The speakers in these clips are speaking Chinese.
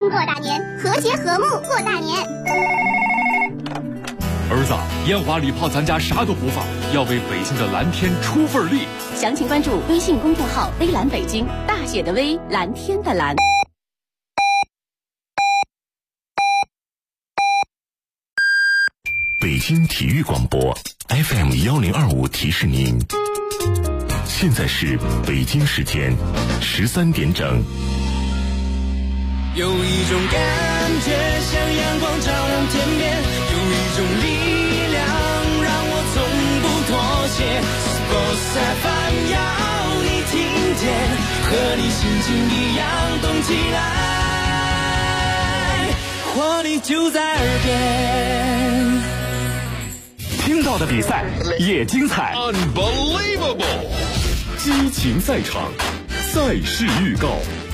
过大年，和谐和睦过大年。 儿子，烟花礼炮咱家啥都不放，要为北京的蓝天出份力。 详情关注微信公众号微蓝北京，大写的微，蓝天的蓝。 北京体育广播 FM1025 提示您，现在是北京时间13点整。 有一种感觉像阳光照亮天边，有一种力量让我从不妥协。Sports FM 要你听见，和你心情一样动起来，活力就在耳边。 听到的比赛也精彩 Unbelievable！ 激情赛场，赛事预告。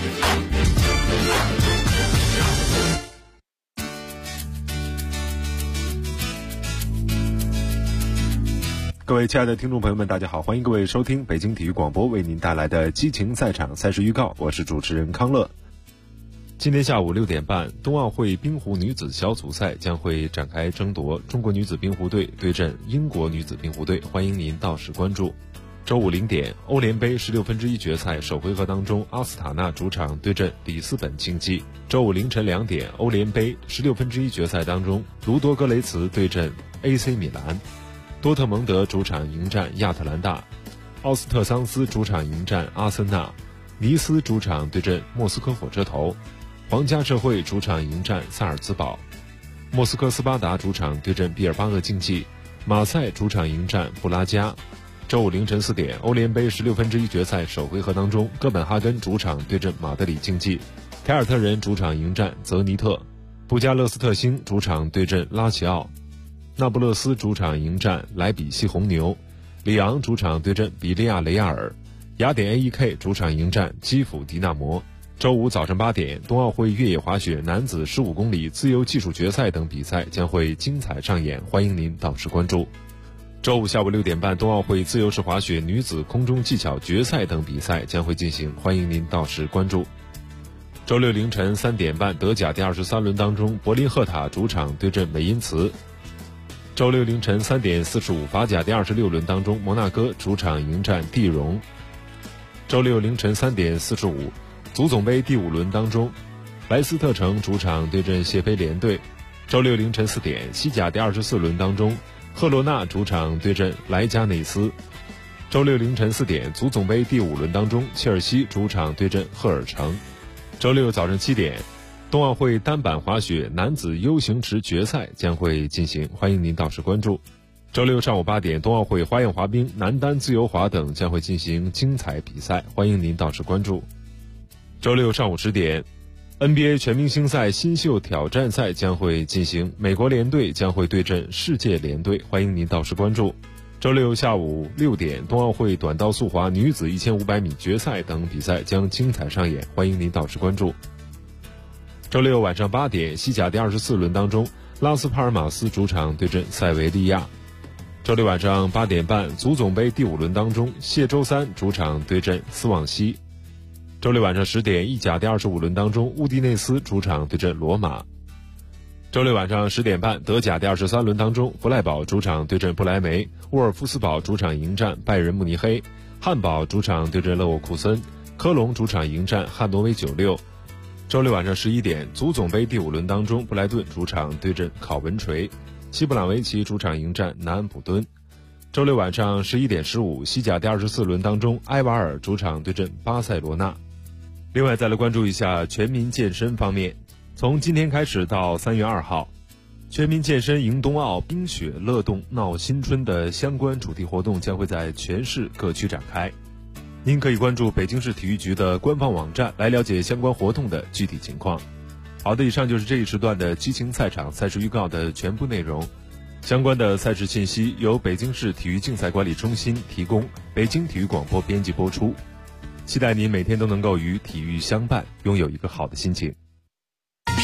各位亲爱的听众朋友们，大家好，欢迎各位收听北京体育广播为您带来的激情赛场赛事预告，我是主持人康乐。今天下午6点半，冬奥会冰壶女子小组赛将会展开争夺，中国女子冰壶队对阵英国女子冰壶队，欢迎您到时关注。周五0点，欧联杯16分之一决赛首回合当中，阿斯塔纳主场对阵里斯本竞技。周五凌晨2点，欧联杯16分之一决赛当中，卢多格雷茨对阵 AC 米兰。多特蒙德主场迎战亚特兰大，奥斯特桑斯主场迎战阿森纳，尼斯主场对阵莫斯科火车头，皇家社会主场迎战萨尔茨堡，莫斯科斯巴达主场对阵毕尔巴鄂竞技，马赛主场迎战布拉加。周五凌晨4点，欧联杯16分之一决赛首回合当中，哥本哈根主场对阵马德里竞技，凯尔特人主场迎战泽尼特，布加勒斯特星主场对阵拉齐奥，那不勒斯主场迎战莱比锡红牛，里昂主场对阵比利亚雷亚尔，雅典 AEK 主场迎战基辅迪纳摩。周五早上8点，冬奥会越野滑雪男子15公里自由技术决赛等比赛将会精彩上演，欢迎您到时关注。周五下午6点半，冬奥会自由式滑雪女子空中技巧决赛等比赛将会进行，欢迎您到时关注。周六凌晨3点半，德甲第23轮当中，柏林赫塔主场对阵美因茨。周六凌晨3点45，法甲第26轮当中，摩纳哥主场迎战蒂荣。周六凌晨3点45，足总杯第5轮当中，莱斯特城主场对阵谢菲联队。周六凌晨4点，西甲第24轮当中，赫罗纳主场对阵莱加内斯。周六凌晨4点，足总杯第5轮当中，切尔西主场对阵赫尔城。周六早上7点，冬奥会单板滑雪男子 U 型池决赛将会进行，欢迎您到时关注。周六上午8点，冬奥会花样滑冰、男单自由滑等将会进行精彩比赛，欢迎您到时关注。周六上午10点，NBA 全明星赛新秀挑战赛将会进行，美国联队将会对阵世界联队，欢迎您到时关注。周六下午6点，冬奥会短道速滑女子1500米决赛等比赛将精彩上演，欢迎您到时关注。周六晚上8点，西甲第24轮当中，拉斯帕尔马斯主场对阵塞维利亚。周六晚上8点半，足总杯第5轮当中，谢周三主场对阵斯旺西。周六晚上10点，意甲第25轮当中，乌迪内斯主场对阵罗马。周六晚上10点半，德甲第23轮当中，弗赖堡主场对阵不莱梅，沃尔夫斯堡主场迎战拜仁慕尼黑，汉堡主场对阵勒沃库森，科隆主场迎战汉诺威96。周六晚上11点，足总杯第5轮当中，布莱顿主场对阵考文垂，西布朗维奇主场迎战南安普敦。周六晚上11点15，西甲第24轮当中，埃瓦尔主场对阵巴塞罗那。另外再来关注一下全民健身方面，从今天开始到3月2号，全民健身迎冬奥、冰雪乐动闹新春的相关主题活动将会在全市各区展开。您可以关注北京市体育局的官方网站来了解相关活动的具体情况。好的，以上就是这一时段的激情赛场赛事预告的全部内容。相关的赛事信息由北京市体育竞赛管理中心提供，北京体育广播编辑播出。期待您每天都能够与体育相伴，拥有一个好的心情。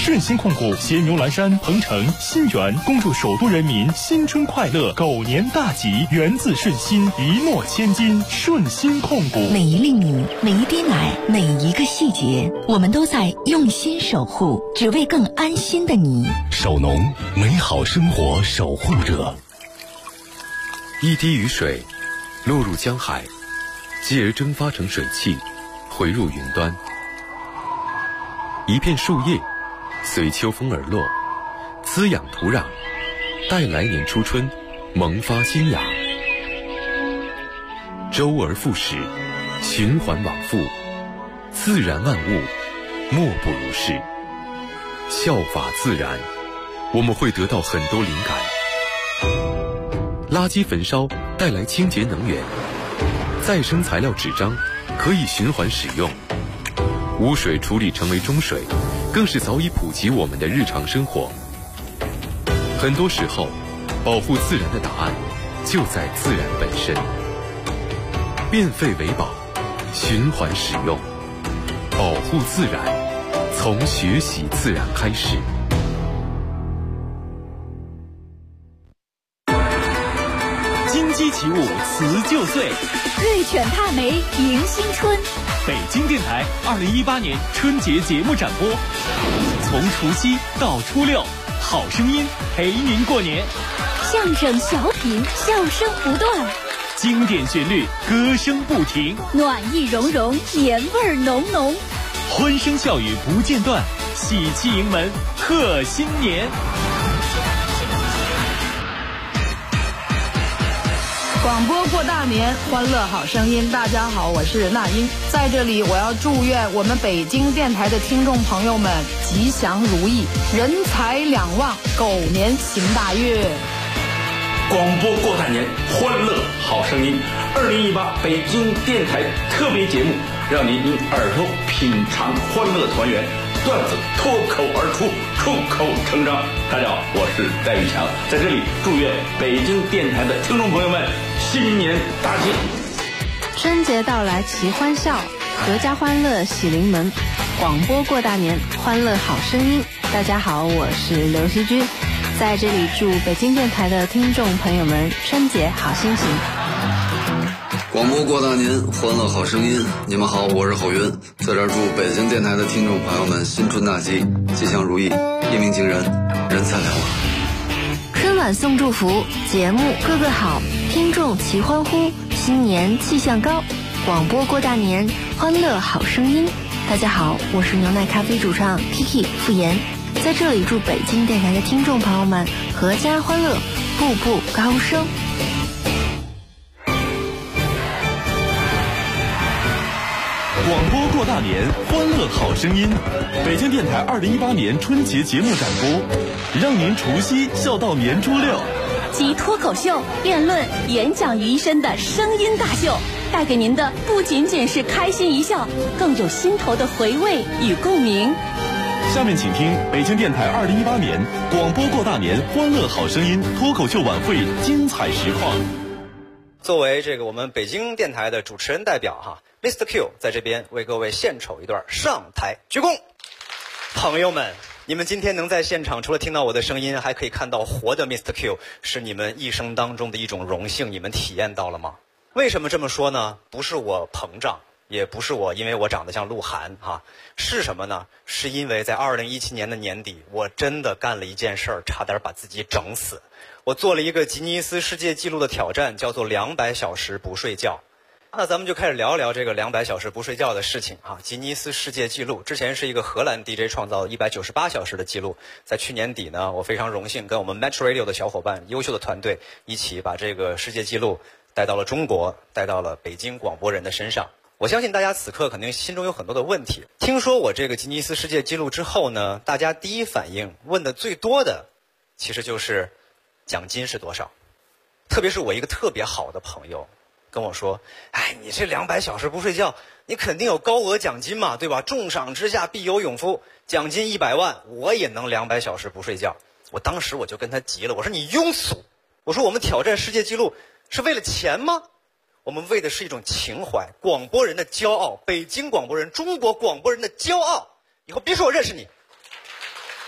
顺鑫控股携牛栏山、彭城、新源恭祝首都人民新春快乐，狗年大吉，源自顺鑫，一诺千金。顺鑫控股， 每一粒米，每一滴奶，每一个细节，我们都在用心守护，只为更安心的你。 守农，美好生活守护者。 一滴雨水落入江海，继而蒸发成水汽，回入云端。一片树叶随秋风而落，滋养土壤，待来年初春萌发新芽。周而复始，循环往复，自然万物莫不如是。效法自然，我们会得到很多灵感。垃圾焚烧带来清洁能源，再生材料纸张可以循环使用，污水处理成为中水，更是早已普及我们的日常生活。很多时候，保护自然的答案就在自然本身。变废为宝，循环使用，保护自然，从学习自然开始。 金鸡起舞辞旧岁， 瑞犬踏梅迎新春。 北京电台2018年春节节目展播，从除夕到初六，好声音陪您过年。 相声小品，笑声不断， 经典旋律，歌声不停， 暖意融融，年味浓浓， 欢声笑语不间断，喜气迎门贺新年。 广播过大年，欢乐好声音。大家好，我是那英，在这里我要祝愿我们北京电台的听众朋友们吉祥如意，人财两旺，狗年行大运。 广播过大年，欢乐好声音。2018北京电台特别节目，让您用耳朵品尝欢乐团圆，段子脱口而出，出口成章。大家好，我是戴玉强，在这里祝愿北京电台的听众朋友们新年大吉。 春节到来齐欢笑，阖家欢乐喜临门。广播过大年，欢乐好声音。大家好，我是刘希君，在这里祝北京电台的听众朋友们春节好心情。 广播过大年，欢乐好声音。你们好，我是郝云，在这儿祝北京电台的听众朋友们新春大吉，吉祥如意，一鸣惊人，人财两旺。 春晚送祝福，节目个个好，听众齐欢呼，新年气象高。广播过大年，欢乐好声音。大家好，我是牛奶咖啡主唱 Kiki 傅岩，在这里祝北京电台的听众朋友们阖家欢乐，步步高升。 广播过大年，欢乐好声音。北京电台2018年春节节目展播，让您除夕笑到年初六。 集脱口秀、辩论、演讲于一身的声音大秀，带给您的不仅仅是开心一笑，更有心头的回味与共鸣。 下面请听北京电台2018年广播过大年欢乐好声音脱口秀晚会精彩实况。 作为这个我们北京电台的主持人代表哈，Mr. Q 在这边为各位献丑一段，上台鞠躬。朋友们，你们今天能在现场，除了听到我的声音，还可以看到活的 Mr. Q， 是你们一生当中的一种荣幸，你们体验到了吗？为什么这么说呢？不是我膨胀，也不是我因为我长得像鹿晗哈，是什么呢？是因为在2017年的年底，我真的干了一件事儿，差点把自己整死。我做了一个吉尼斯世界纪录的挑战，叫做200小时不睡觉。那咱们就开始聊一聊这个200小时不睡觉的事情啊。吉尼斯世界纪录之前是一个荷兰 DJ 创造198小时的记录，在去年底呢，我非常荣幸跟我们 Metro Radio 的小伙伴、优秀的团队一起把这个世界纪录带到了中国，带到了北京广播人的身上。我相信大家此刻肯定心中有很多的问题。听说我这个吉尼斯世界纪录之后呢，大家第一反应问的最多的，其实就是奖金是多少。特别是我一个特别好的朋友跟我说，哎，你这200小时不睡觉，你肯定有高额奖金嘛，对吧？重赏之下必有勇夫，奖金100万，我也能200小时不睡觉。我当时我就跟他急了，我说你庸俗，我说我们挑战世界纪录是为了钱吗？我们为的是一种情怀，广播人的骄傲，北京广播人，中国广播人的骄傲。以后别说我认识你。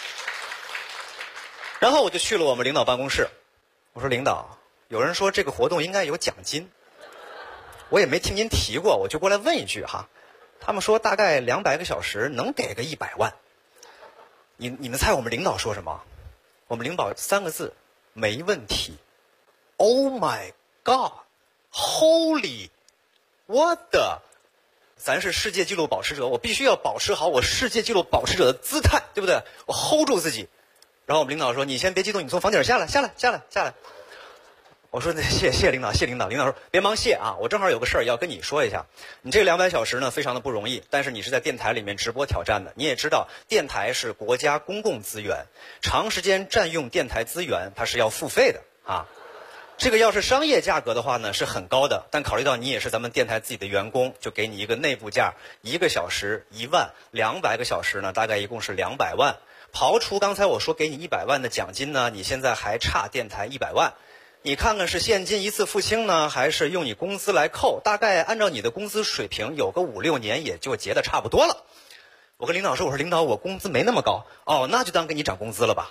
然后我就去了我们领导办公室，我说领导，有人说这个活动应该有奖金，我也没听您提过，我就过来问一句哈。他们说大概200个小时能给个100万。你们猜我们领导说什么？我们领导3个字，没问题。Oh my God， Holy， 我的，咱是世界纪录保持者，我必须要保持好我世界纪录保持者的姿态，对不对？我 hold 住自己。然后我们领导说：“你先别激动，你从房顶下来。”我说：“谢谢领导，谢领导。”领导说：“别忙谢啊，我正好有个事儿要跟你说一下。你这200小时呢，非常的不容易，但是你是在电台里面直播挑战的。你也知道，电台是国家公共资源，长时间占用电台资源，它是要付费的啊。这个要是商业价格的话呢，是很高的。但考虑到你也是咱们电台自己的员工，就给你一个内部价，1个小时1万，200个小时呢，大概一共是200万。刨除刚才我说给你100万的奖金呢，你现在还差电台100万。你看看是现金一次付清呢，还是用你工资来扣？大概按照你的工资水平，有个5-6年也就结得差不多了。我跟领导说：“我说领导，我工资没那么高。”哦，那就当给你涨工资了吧。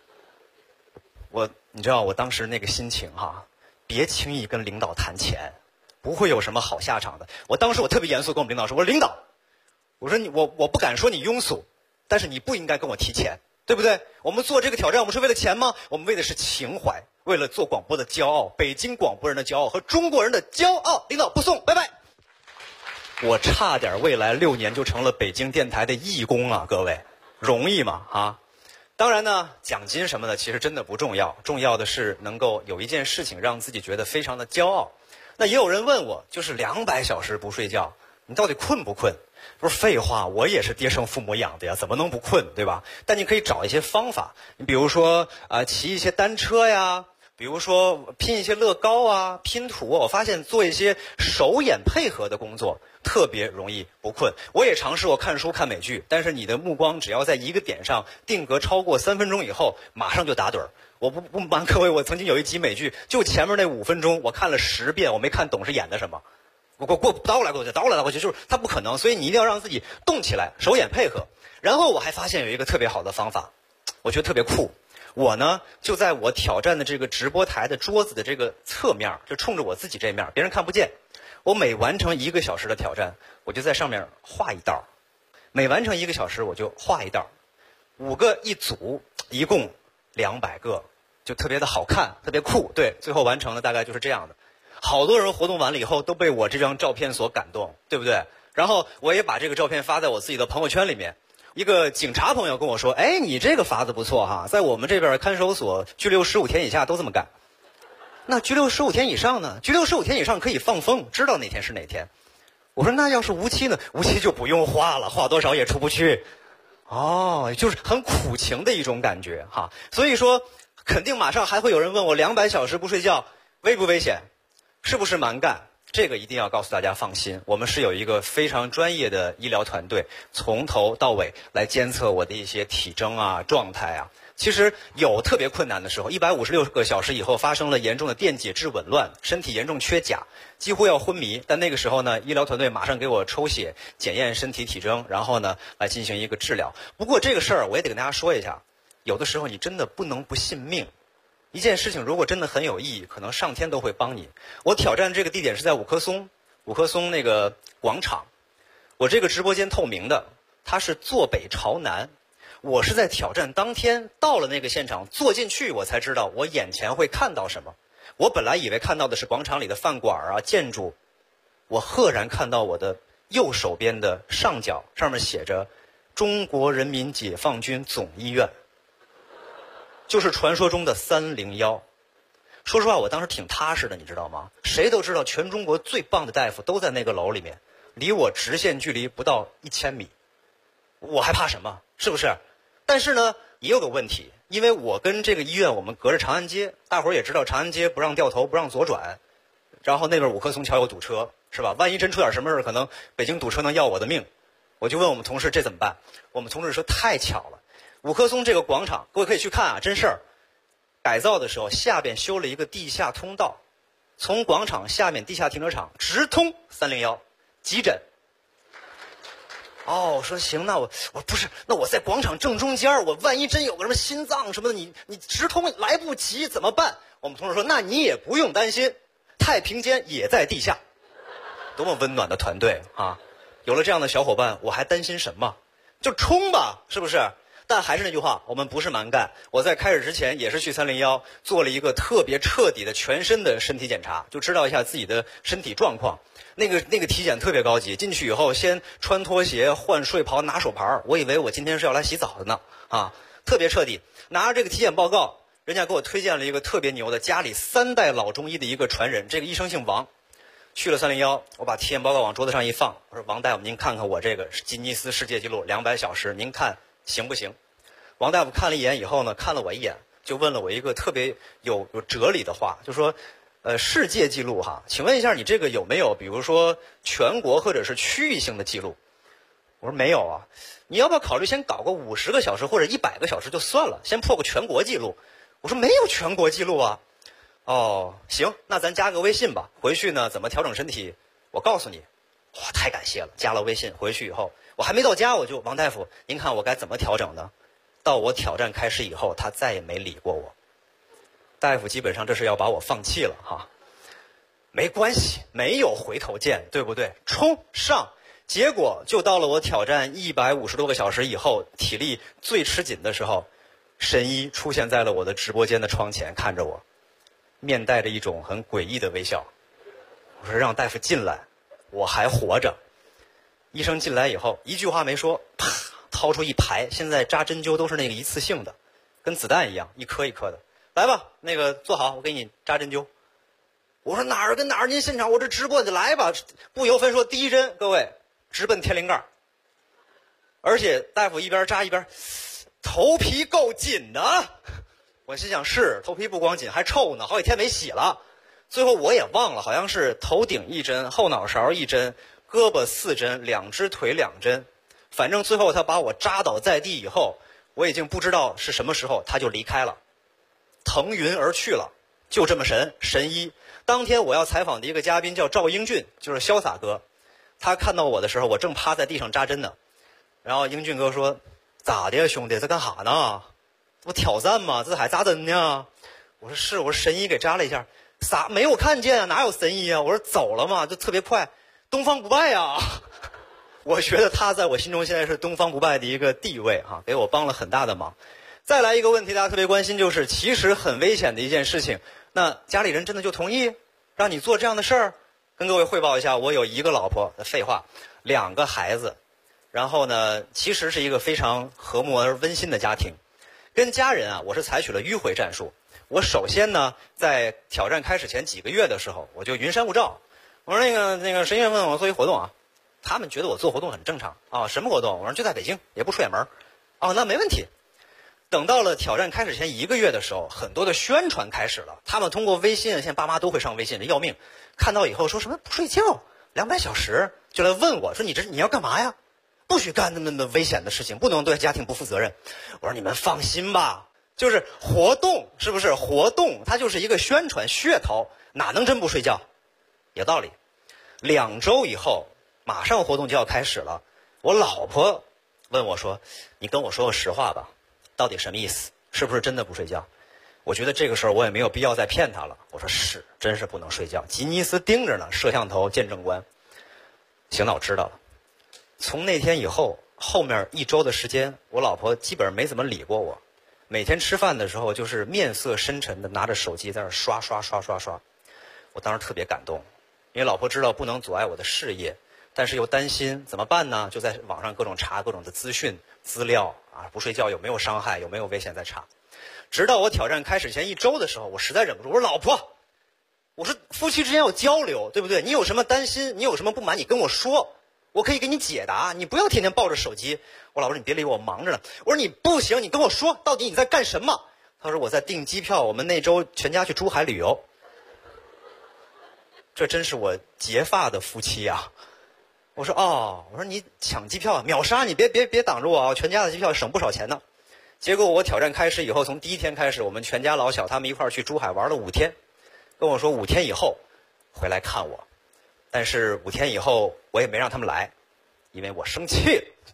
你知道我当时那个心情哈，别轻易跟领导谈钱，不会有什么好下场的。我当时特别严肃跟我们领导说：“我说领导，我说我不敢说你庸俗，但是你不应该跟我提钱，对不对？我们做这个挑战，我们是为了钱吗？我们为的是情怀。”为了做广播的骄傲，北京广播人的骄傲和中国人的骄傲，领导不送，拜拜。我差点未来6年就成了北京电台的义工啊，各位，容易吗？啊？当然呢，奖金什么的其实真的不重要，重要的是能够有一件事情让自己觉得非常的骄傲。那也有人问我，就是200小时不睡觉，你到底困不困？不是废话，我也是爹生父母养的呀，怎么能不困，对吧？但你可以找一些方法，你比如说骑一些单车呀。比如说拼一些乐高啊，拼图，我发现做一些手眼配合的工作特别容易不困。我也尝试过看书看美剧，但是你的目光只要在一个点上定格超过3分钟以后，马上就打盹儿。我不瞒各位，我曾经有一集美剧，就前面那5分钟我看了10遍，我没看懂是演的什么。我倒来过去，就是它不可能，所以你一定要让自己动起来，手眼配合。然后我还发现有一个特别好的方法，我觉得特别酷。我呢，就在我挑战的这个直播台的桌子的这个侧面，就冲着我自己这面，别人看不见。我每完成1个小时的挑战，我就在上面画一道；每完成1个小时，我就画一道。5个一组，一共200个，就特别的好看，特别酷。对，最后完成的大概就是这样的。好多人活动完了以后都被我这张照片所感动，对不对？然后我也把这个照片发在我自己的朋友圈里面。一个警察朋友跟我说：“哎，你这个法子不错哈，在我们这边看守所拘留15天以下都这么干。那拘留15天以上呢？拘留15天以上可以放风，知道哪天是哪天。”我说：“那要是无期呢？无期就不用画了，画多少也出不去。”哦，就是很苦情的一种感觉哈。所以说，肯定马上还会有人问我：200小时不睡觉危不危险？是不是蛮干？这个一定要告诉大家放心，我们是有一个非常专业的医疗团队，从头到尾来监测我的一些体征啊、状态啊。其实有特别困难的时候，156个小时以后发生了严重的电解质紊乱，身体严重缺钾，几乎要昏迷。但那个时候呢，医疗团队马上给我抽血检验身体体征，然后呢来进行一个治疗。不过这个事儿我也得跟大家说一下，有的时候你真的不能不信命。一件事情如果真的很有意义，可能上天都会帮你。我挑战这个地点是在五棵松那个广场。我这个直播间透明的，它是坐北朝南。我是在挑战当天到了那个现场，坐进去我才知道我眼前会看到什么。我本来以为看到的是广场里的饭馆啊、建筑，我赫然看到我的右手边的上角，上面写着中国人民解放军总医院。就是传说中的301。说实话，我当时挺踏实的，你知道吗？谁都知道全中国最棒的大夫都在那个楼里面，离我直线距离不到1000米，我还怕什么？是不是？但是呢，也有个问题，因为我跟这个医院我们隔着长安街，大伙儿也知道长安街不让掉头，不让左转，然后那边五棵松桥有堵车，是吧？万一真出点什么事，可能北京堵车能要我的命。我就问我们同事这怎么办？我们同事说太巧了。五棵松这个广场，各位可以去看啊，真事儿。改造的时候，下边修了一个地下通道，从广场下面地下停车场直通301急诊。 哦，说行，那我不是，那我在广场正中间，我万一真有个什么心脏什么的，你直通来不及怎么办？我们同事说，那你也不用担心，太平间也在地下。多么温暖的团队啊！有了这样的小伙伴，我还担心什么？就冲吧，是不是？但还是那句话，我们不是蛮干。我在开始之前也是去301做了一个特别彻底的全身的身体检查，就知道一下自己的身体状况。那个体检特别高级，进去以后先穿拖鞋、换睡袍、拿手牌，我以为我今天是要来洗澡的呢啊，特别彻底。拿着这个体检报告，人家给我推荐了一个特别牛的家里3代老中医的一个传人，这个医生姓王。去了301，我把体检报告往桌子上一放，我说王大夫，您看看我这个吉尼斯世界纪录200小时，您看行不行？王大夫看了一眼以后呢，看了我一眼，就问了我一个特别有哲理的话，就说，世界纪录哈，请问一下你这个有没有比如说全国或者是区域性的记录？我说没有啊，你要不要考虑先搞个50个小时或者100个小时就算了，先破个全国纪录？我说没有全国纪录啊。哦，行，那咱加个微信吧。回去呢，怎么调整身体，我告诉你。哇，太感谢了！加了微信，回去以后，我还没到家，我就王大夫，您看我该怎么调整呢？到我挑战开始以后，他再也没理过我。大夫基本上这是要把我放弃了哈。没关系，没有回头箭，对不对？冲上！结果就到了我挑战150多个小时以后，体力最吃紧的时候，神医出现在了我的直播间的窗前，看着我。面带着一种很诡异的微笑，我说让大夫进来，我还活着。医生进来以后，一句话没说，啪，掏出一排，现在扎针灸都是那个一次性的，跟子弹一样，一颗一颗的。来吧，那个坐好，我给你扎针灸。我说哪儿跟哪儿，您现场我这直播就来吧，不由分说，第一针，各位直奔天灵盖，而且大夫一边扎一边，头皮够紧的。我心想是头皮不光紧还臭呢，好几天没洗了。最后我也忘了，好像是头顶1针，后脑勺1针，胳膊4针，2只腿2针。反正最后他把我扎倒在地以后，我已经不知道是什么时候他就离开了，腾云而去了。就这么神医。当天我要采访的一个嘉宾叫赵英俊，就是潇洒哥。他看到我的时候，我正趴在地上扎针呢。然后英俊哥说：“咋的呀，兄弟，在干啥呢？这不挑战吗？这还扎针呢？”我说是，我说神医给扎了一下，啥没有看见啊？哪有神医啊？我说走了嘛，就特别快，东方不败啊！我觉得他在我心中现在是东方不败的一个地位哈，给我帮了很大的忙。再来一个问题，大家特别关心，就是其实很危险的一件事情，那家里人真的就同意让你做这样的事儿？跟各位汇报一下，我有1个老婆，废话，2个孩子，然后呢，其实是一个非常和睦而温馨的家庭。跟家人啊，我是采取了迂回战术。我首先呢，在挑战开始前几个月的时候，我就云山雾罩。我说那个11月份我做一活动啊，他们觉得我做活动很正常啊，什么活动？我说就在北京，也不出远门。哦，那没问题。等到了挑战开始前1个月的时候，很多的宣传开始了。他们通过微信，现在爸妈都会上微信的，要命。看到以后说什么不睡觉200小时，就来问我说你要干嘛呀？不许干那么危险的事情，不能对家庭不负责任。我说你们放心吧，就是活动，是不是活动？它就是一个宣传噱头，哪能真不睡觉？有道理。2周以后，马上活动就要开始了。我老婆问我说：“你跟我说个实话吧，到底什么意思？是不是真的不睡觉？”我觉得这个时候我也没有必要再骗她了。我说是，真是不能睡觉。吉尼斯盯着呢，摄像头、见证官。行，那我知道了。从那天以后，后面1周的时间，我老婆基本上没怎么理过我。每天吃饭的时候，就是面色深沉的拿着手机在那刷。我当时特别感动，因为老婆知道不能阻碍我的事业，但是又担心怎么办呢？就在网上各种查各种的资讯资料啊，不睡觉有没有伤害，有没有危险在查。直到我挑战开始前1周的时候，我实在忍不住，我说老婆，我说夫妻之间要交流，对不对？你有什么担心，你有什么不满，你跟我说，我可以给你解答，你不要天天抱着手机。我老婆说你别理我，忙着呢。我说你不行，你跟我说到底你在干什么？他说我在订机票，我们那周全家去珠海旅游。这真是我结发的夫妻啊！我说哦，我说你抢机票秒杀，你别挡着我啊！全家的机票省不少钱呢。结果我挑战开始以后，从第1天开始，我们全家老小他们一块儿去珠海玩了5天，跟我说5天以后回来看我。但是5天以后我也没让他们来，因为我生气了。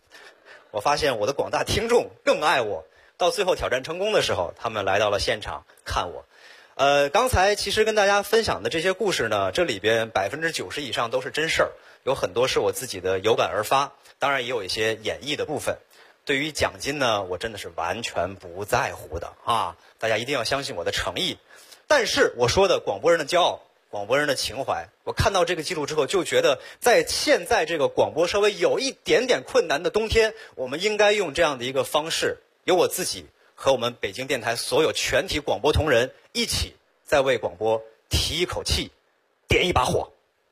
我发现我的广大听众更爱我。到最后挑战成功的时候，他们来到了现场看我。刚才其实跟大家分享的这些故事呢，这里边90%以上都是真事儿，有很多是我自己的有感而发，当然也有一些演绎的部分。对于奖金呢，我真的是完全不在乎的啊！大家一定要相信我的诚意。但是我说的广播人的骄傲，广播人的情怀，我看到这个记录之后，就觉得在现在这个广播稍微有一点点困难的冬天，我们应该用这样的一个方式，由我自己和我们北京电台所有全体广播同仁一起再为广播提一口气，点一把火。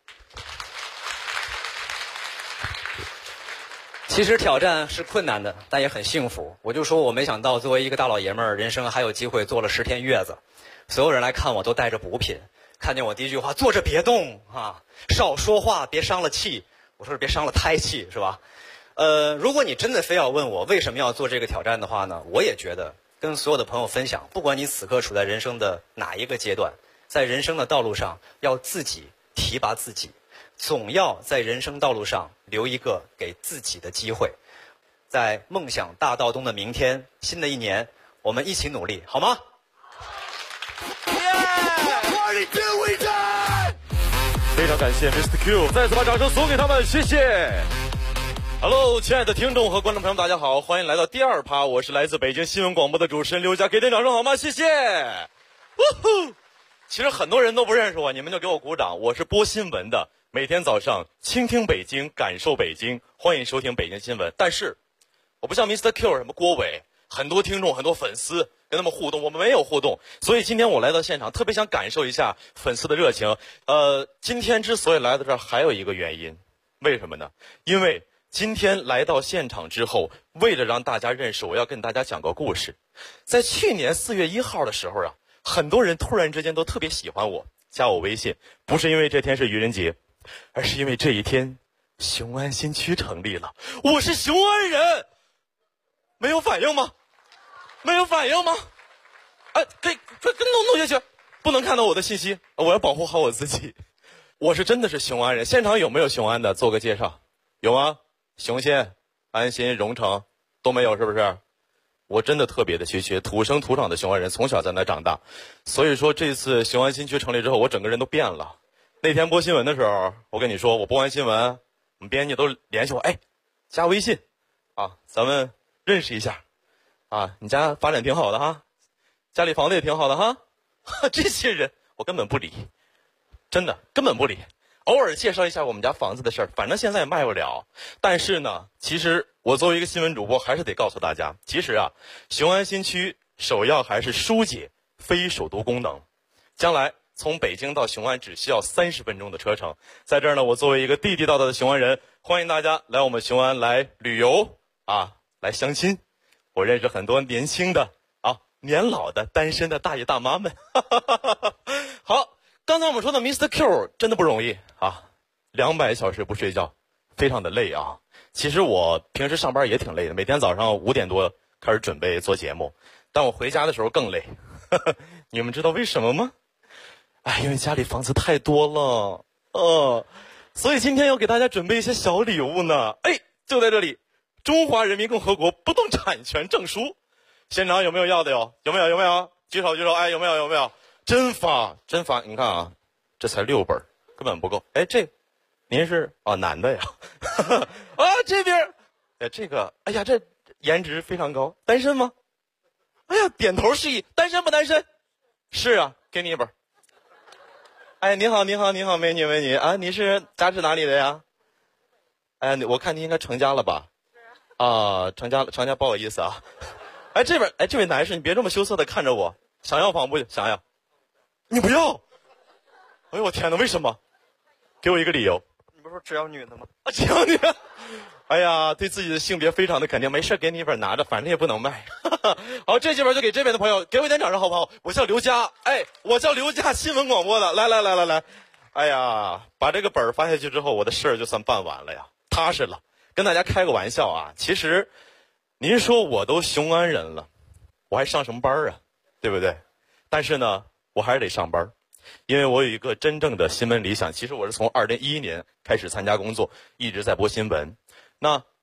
其实挑战是困难的，但也很幸福。我就说我没想到作为一个大老爷们儿，人生还有机会做了10天月子。所有人来看我都带着补品，看见我第一句话，坐着别动啊，少说话，别伤了气。我说是别伤了胎气，是吧？如果你真的非要问我为什么要做这个挑战的话呢，我也觉得跟所有的朋友分享，不管你此刻处在人生的哪一个阶段，在人生的道路上要自己提拔自己，总要在人生道路上留一个给自己的机会。在梦想大道东的明天，新的一年，我们一起努力，好吗？ 非常感谢 Mr. Q， 再次把掌声送给他们，谢谢。Hello， 亲爱的听众和观众朋友们，大家好，欢迎来到第2趴，我是来自北京新闻广播的主持人刘佳，给点掌声好吗？谢谢。其实很多人都不认识我，你们就给我鼓掌。我是播新闻的，每天早上倾听北京，感受北京，欢迎收听北京新闻。但是我不像 Mr. Q 什么郭伟，很多听众很多粉丝跟他们互动，我们没有互动，所以今天我来到现场，特别想感受一下粉丝的热情。今天之所以来到这儿，还有一个原因，为什么呢？因为今天来到现场之后，为了让大家认识我，要跟大家讲个故事。在去年4月1号的时候啊，很多人突然之间都特别喜欢我，加我微信，不是因为这天是愚人节，而是因为这一天雄安新区成立了，我是雄安人。没有反应吗？没有反应吗？哎，跟弄下去，不能看到我的信息，我要保护好我自己。我是真的是雄安人，现场有没有雄安的？做个介绍，有吗？雄县、安新、荣城都没有，是不是？我真的特别的稀缺，土生土长的雄安人，从小在那长大，所以说这次雄安新区成立之后，我整个人都变了。那天播新闻的时候，我跟你说，我播完新闻，我们编辑都联系我，哎，加微信啊，咱们认识一下啊，你家发展挺好的哈，家里房子也挺好的哈，这些人我根本不理，真的根本不理。偶尔介绍一下我们家房子的事儿，反正现在也卖不了。但是呢，其实我作为一个新闻主播，还是得告诉大家，其实啊，雄安新区首要还是疏解非首都功能。将来从北京到雄安只需要30分钟的车程。在这儿呢，我作为一个地地道道的雄安人，欢迎大家来我们雄安来旅游啊，来相亲。我认识很多年轻的啊、年老的、单身的大爷大妈们。好。刚才我们说的 Mr. Q 真的不容易啊，200小时不睡觉，非常的累啊。其实我平时上班也挺累的，每天早上5点多开始准备做节目，但我回家的时候更累。你们知道为什么吗？哎，因为家里房子太多了，所以今天要给大家准备一些小礼物呢。哎，就在这里，中华人民共和国不动产权证书，现场有没有要的哟？有没有？举手，哎，有没有？真发，你看啊，这才6本，根本不够。哎，这您是男的呀？啊，这边，哎，这个，哎呀，这颜值非常高，单身吗？哎呀，点头示意，单身不单身？是啊，给你一本。哎，你好，美女啊，你是家是哪里的呀？哎，我看你应该成家了吧？啊，成家，不好意思啊。哎，这边，哎，这位男士，你别这么羞涩的看着我，想要房不想要？你不要！哎呦我天哪，为什么？给我一个理由。 你不是说只要女的吗？ 啊，只要女的。哎呀，对自己的性别非常的肯定，没事给你一本拿着，反正也不能卖。好，这几本就给这边的朋友，给我一点掌声好不好？我叫刘佳，哎，我叫刘佳，新闻广播的，来。哎呀，把这个本发下去之后，我的事儿就算办完了呀，踏实了。跟大家开个玩笑啊，其实您说我都雄安人了，我还上什么班啊？对不对？但是呢，我还是得上班，因为我有一个真正的新闻理想。其实我是从2011年开始参加工作，一直在播新闻。那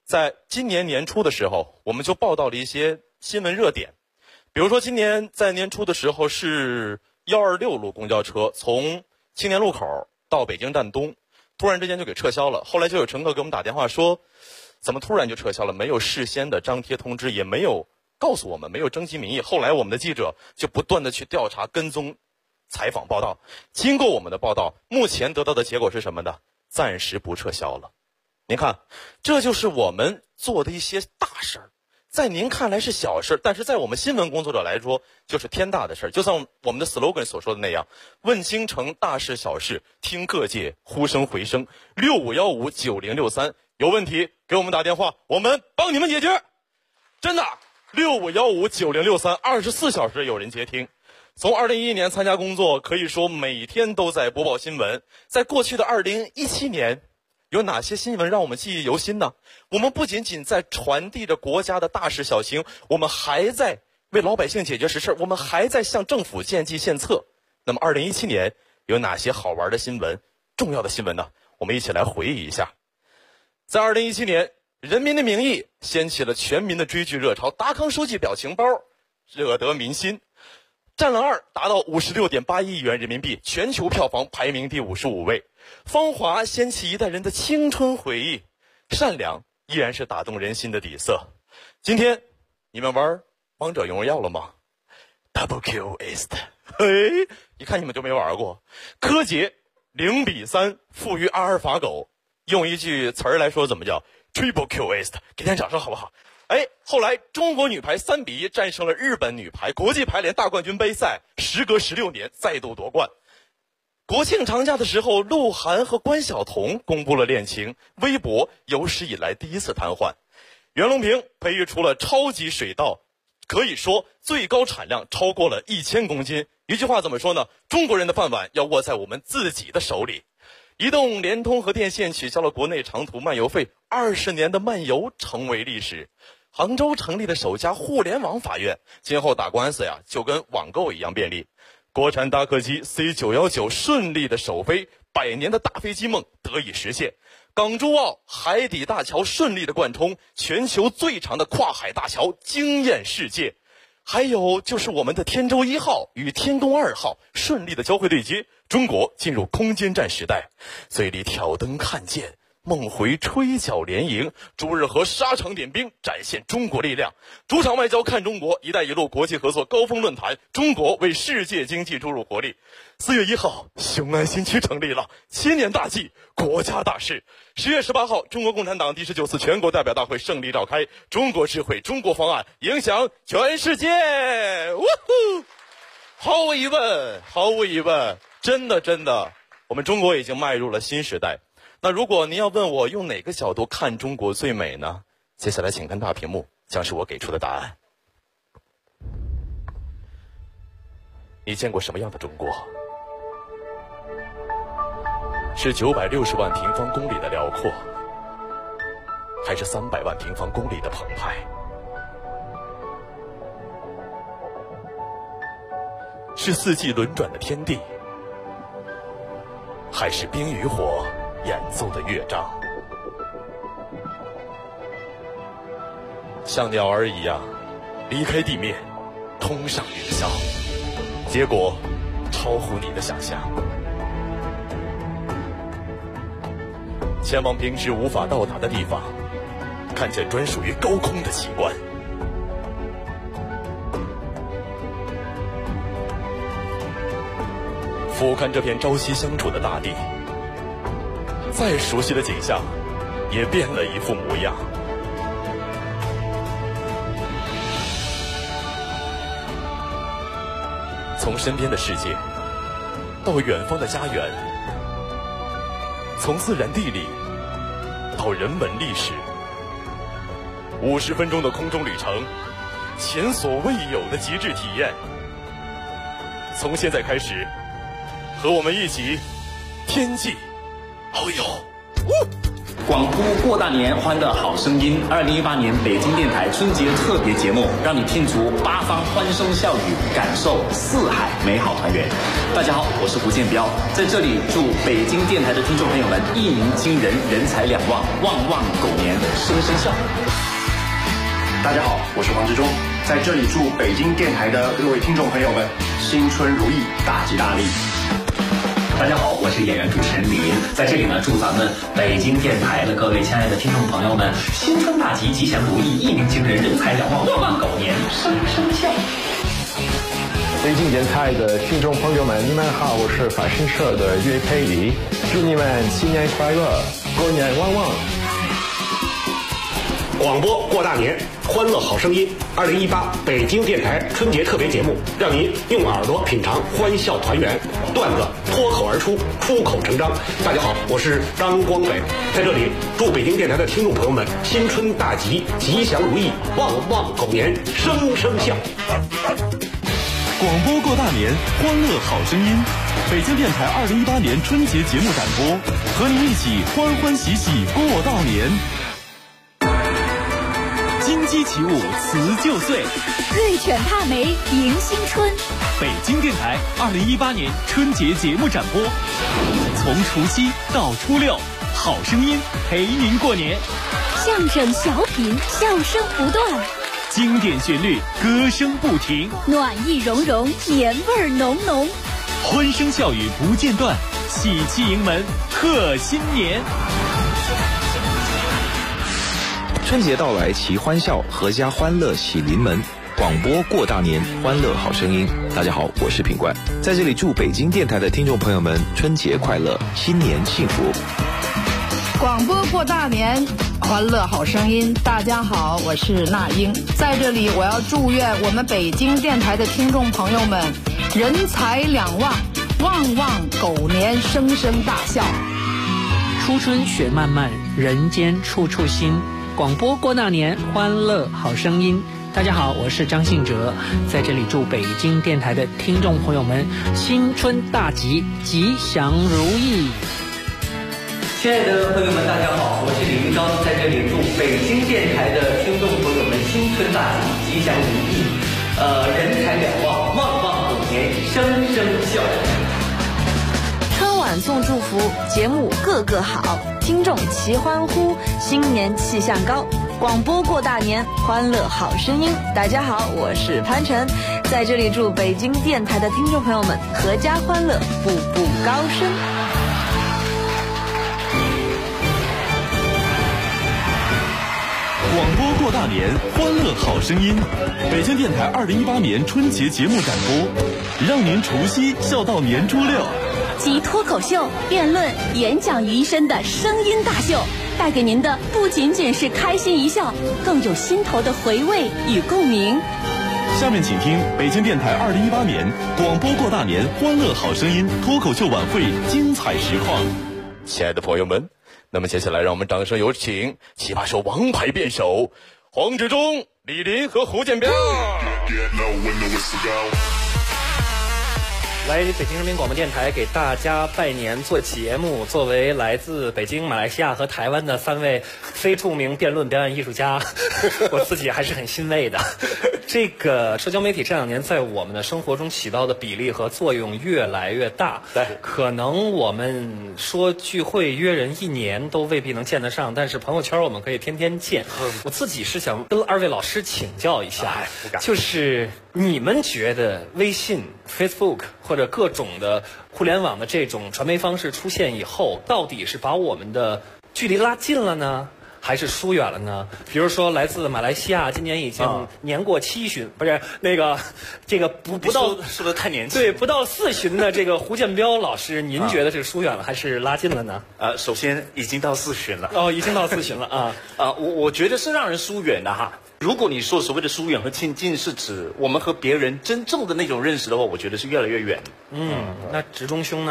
在今年年初的时候，我们就报道了一些新闻热点，比如说今年在年初的时候是126路公交车从青年路口到北京站东，突然之间就给撤销了。后来就有乘客给我们打电话说，怎么突然就撤销了？没有事先的张贴通知，也没有告诉我们，没有征集民意。后来我们的记者就不断的去调查、跟踪、采访、报道。经过我们的报道，目前得到的结果是什么呢？暂时不撤销了。您看，这就是我们做的一些大事儿，在您看来是小事，但是在我们新闻工作者来说，就是天大的事儿。就像我们的 slogan 所说的那样，问京城大事小事，听各界呼声回声。65159063，有问题给我们打电话，我们帮你们解决。真的，65159063， 24小时有人接听。从2011年参加工作，可以说每天都在播报新闻。在过去的2017年，有哪些新闻让我们记忆犹新呢？我们不仅仅在传递着国家的大事小情，我们还在为老百姓解决实事，我们还在向政府献计献策。那么2017年有哪些好玩的新闻、重要的新闻呢？我们一起来回忆一下。在2017年，《人民的名义》掀起了全民的追剧热潮，达康书记表情包惹得民心。《战狼2》达到56.8亿元人民币，全球票房排名第55位。《芳华》掀起一代人的青春回忆，善良依然是打动人心的底色。今天你们玩王者荣耀了吗？ Double Kill East， 嘿，一看你们就没玩过。柯洁0-3负于阿尔法狗，用一句词儿来说怎么叫 Triple Kill East， 给点掌声好不好？后来中国女排3-1战胜了日本女排，国际排联大冠军杯赛时隔16年再度夺冠。国庆长假的时候，鹿晗和关晓彤公布了恋情，微博有史以来第一次瘫痪。袁隆平培育出了超级水稻，可以说最高产量超过了1000公斤。一句话怎么说呢？中国人的饭碗要握在我们自己的手里。移动、联通和电信取消了国内长途漫游费，20年的漫游成为历史。杭州成立的首家互联网法院，今后打官司呀就跟网购一样便利。国产大客机 C919 顺利的首飞，100年的大飞机梦得以实现。港珠澳海底大桥顺利的贯通，全球最长的跨海大桥惊艳世界。还有就是我们的天舟1号与天宫2号顺利的交会对接，中国进入空间站时代。嘴里挑灯看剑，梦回吹角连营，朱日和沙场点兵，展现中国力量。主场外交看中国，一带一路国际合作高峰论坛，中国为世界经济注入活力。4月1号，雄安新区成立了，1000年大计，国家大事。10月18号，中国共产党第19次全国代表大会胜利召开，中国智慧，中国方案，影响全世界。呜呼！毫无疑问，真的，我们中国已经迈入了新时代。那如果您要问我用哪个角度看中国最美呢？接下来请看大屏幕，将是我给出的答案。你见过什么样的中国？是960万平方公里的辽阔，还是300万平方公里的澎湃？是四季轮转的天地，还是冰与火演奏的乐章？像鸟儿一样离开地面，通上云霄，结果超乎你的想象。前往平时无法到达的地方，看见专属于高空的奇观。俯瞰这片朝夕相处的大地，再熟悉的景象也变了一副模样。从身边的世界到远方的家园，从自然地理到人文历史，50分钟的空中旅程，前所未有的极致体验。从现在开始，和我们一起天际遨游。 广播过大年，欢乐好声音。2018年北京电台春节特别节目，让你听足八方欢声笑语，感受四海美好团圆。大家好，我是胡建彪，在这里祝北京电台的听众朋友们一鸣惊人，人财两旺，旺旺狗年，声声笑。 大家好，我是黄志忠，在这里祝北京电台的各位听众朋友们新春如意，大吉大利。 大家好，我是演员主持人李林，在这里呢，祝咱们北京电台的各位亲爱的听众朋友们新春大吉，吉祥如意，一鸣惊人，人财两旺，旺旺狗年，声声笑。 北京电台的听众朋友们，你们好，我是法新社的岳佩里，祝你们新年快乐，狗年旺旺。 广播过大年，欢乐好声音。2018北京电台春节特别节目，让您用耳朵品尝欢笑团圆，段子脱口而出，出口成章。大家好，我是张光北，在这里祝北京电台的听众朋友们新春大吉，吉祥如意，旺旺狗年，声声笑。 广播过大年，欢乐好声音。北京电台2018年春节节目展播，和您一起欢欢喜喜过大年。金鸡起舞辞旧岁， 瑞犬踏梅迎新春。 北京电台2018年春节节目展播，从除夕到初六，好声音陪您过年。 相声小品，笑声不断； 经典旋律，歌声不停； 暖意融融，年味儿浓浓； 欢声笑语不间断，喜气迎门贺新年。 春节到来齐欢笑，阖家欢乐喜临门。广播过大年，欢乐好声音。大家好，我是品冠，在这里祝北京电台的听众朋友们春节快乐，新年幸福。 广播过大年，欢乐好声音。大家好，我是那英，在这里我要祝愿我们北京电台的听众朋友们人财两旺，旺旺狗年，声声大笑。 初春雪漫漫，人间处处新。广播过大年，欢乐好声音。大家好，我是张信哲，在这里祝北京电台的听众朋友们新春大吉，吉祥如意。 亲爱的朋友们，大家好，我是李云刚，在这里祝北京电台的听众朋友们新春大吉，吉祥如意，人财两旺，旺旺狗年，声声笑。 春晚送祝福，节目个个好，听众齐欢呼，新年气象高。广播过大年，欢乐好声音。大家好，我是潘晨，在这里祝北京电台的听众朋友们阖家欢乐，步步高升。 广播过大年，欢乐好声音。北京电台2018年春节节目展播，让您除夕笑到年初六。 集脱口秀、辩论、演讲于一身的声音大秀，带给您的不仅仅是开心一笑，更有心头的回味与共鸣。 下面请听北京电台2018年广播过大年欢乐好声音脱口秀晚会精彩实况。 亲爱的朋友们，那么接下来让我们掌声有请奇葩说王牌辩手黄志忠、李林和胡建彪。 来北京人民广播电台给大家拜年做节目。作为来自北京、马来西亚和台湾的3位非著名辩论表演艺术家，我自己还是很欣慰的。这个社交媒体这2年在我们的生活中起到的比例和作用越来越大。对，可能我们说聚会约人1年都未必能见得上，但是朋友圈我们可以天天见。我自己是想跟2位老师请教一下，就是你们觉得微信、Facebook 或者各种的互联网的这种传媒方式出现以后，到底是把我们的距离拉近了呢，还是疏远了呢？比如说来自马来西亚，今年已经年过7旬，不是那个这个不到说的太年轻， 对，不到4旬的这个胡建彪老师，您觉得是疏远了还是拉近了呢？ 首先已经到4旬了。 哦，已经到4旬了啊。 我觉得是让人疏远的哈。如果你说所谓的疏远和亲近是指我们和别人真正的那种认识的话，我觉得是越来越远。 那直中兄呢？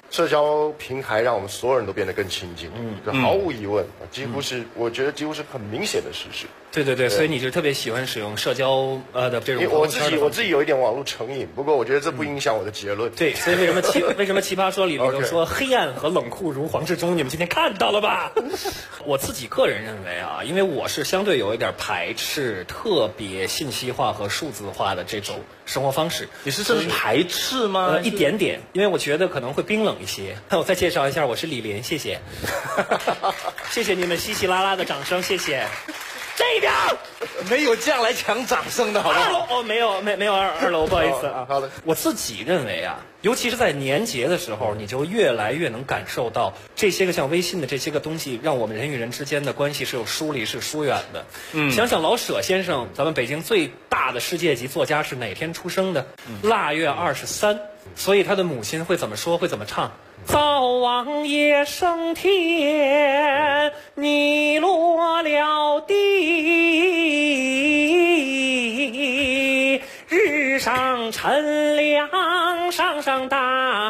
社交平台让我们所有人都变得更亲近，这毫无疑问，几乎是我觉得几乎是很明显的事实。 对，所以你就特别喜欢使用社交的这种。 我自己有一点网络成瘾，不过我觉得这不影响我的结论。 对，所以为什么奇葩说里头说黑暗和冷酷如黄志忠，你们今天看到了吧？我自己个人认为啊，因为我是相对有一点排斥特别信息化和数字化的这种生活方式。 你是排斥吗？ 一点点，因为我觉得可能会冰冷一些。那我再介绍一下，我是李林，谢谢，谢谢你们稀稀拉拉的掌声，谢谢。这边没有这样来抢掌声的，好不好？ 二楼没有二楼，不好意思啊。好的，我自己认为啊，尤其是在年节的时候，你就越来越能感受到这些个像微信的这些个东西，让我们人与人之间的关系是有疏离、是疏远的。想想老舍先生，咱们北京最大的世界级作家是哪天出生的？腊月23，所以他的母亲会怎么说？会怎么唱？早望夜升天，你落了地，日上乘凉，上上大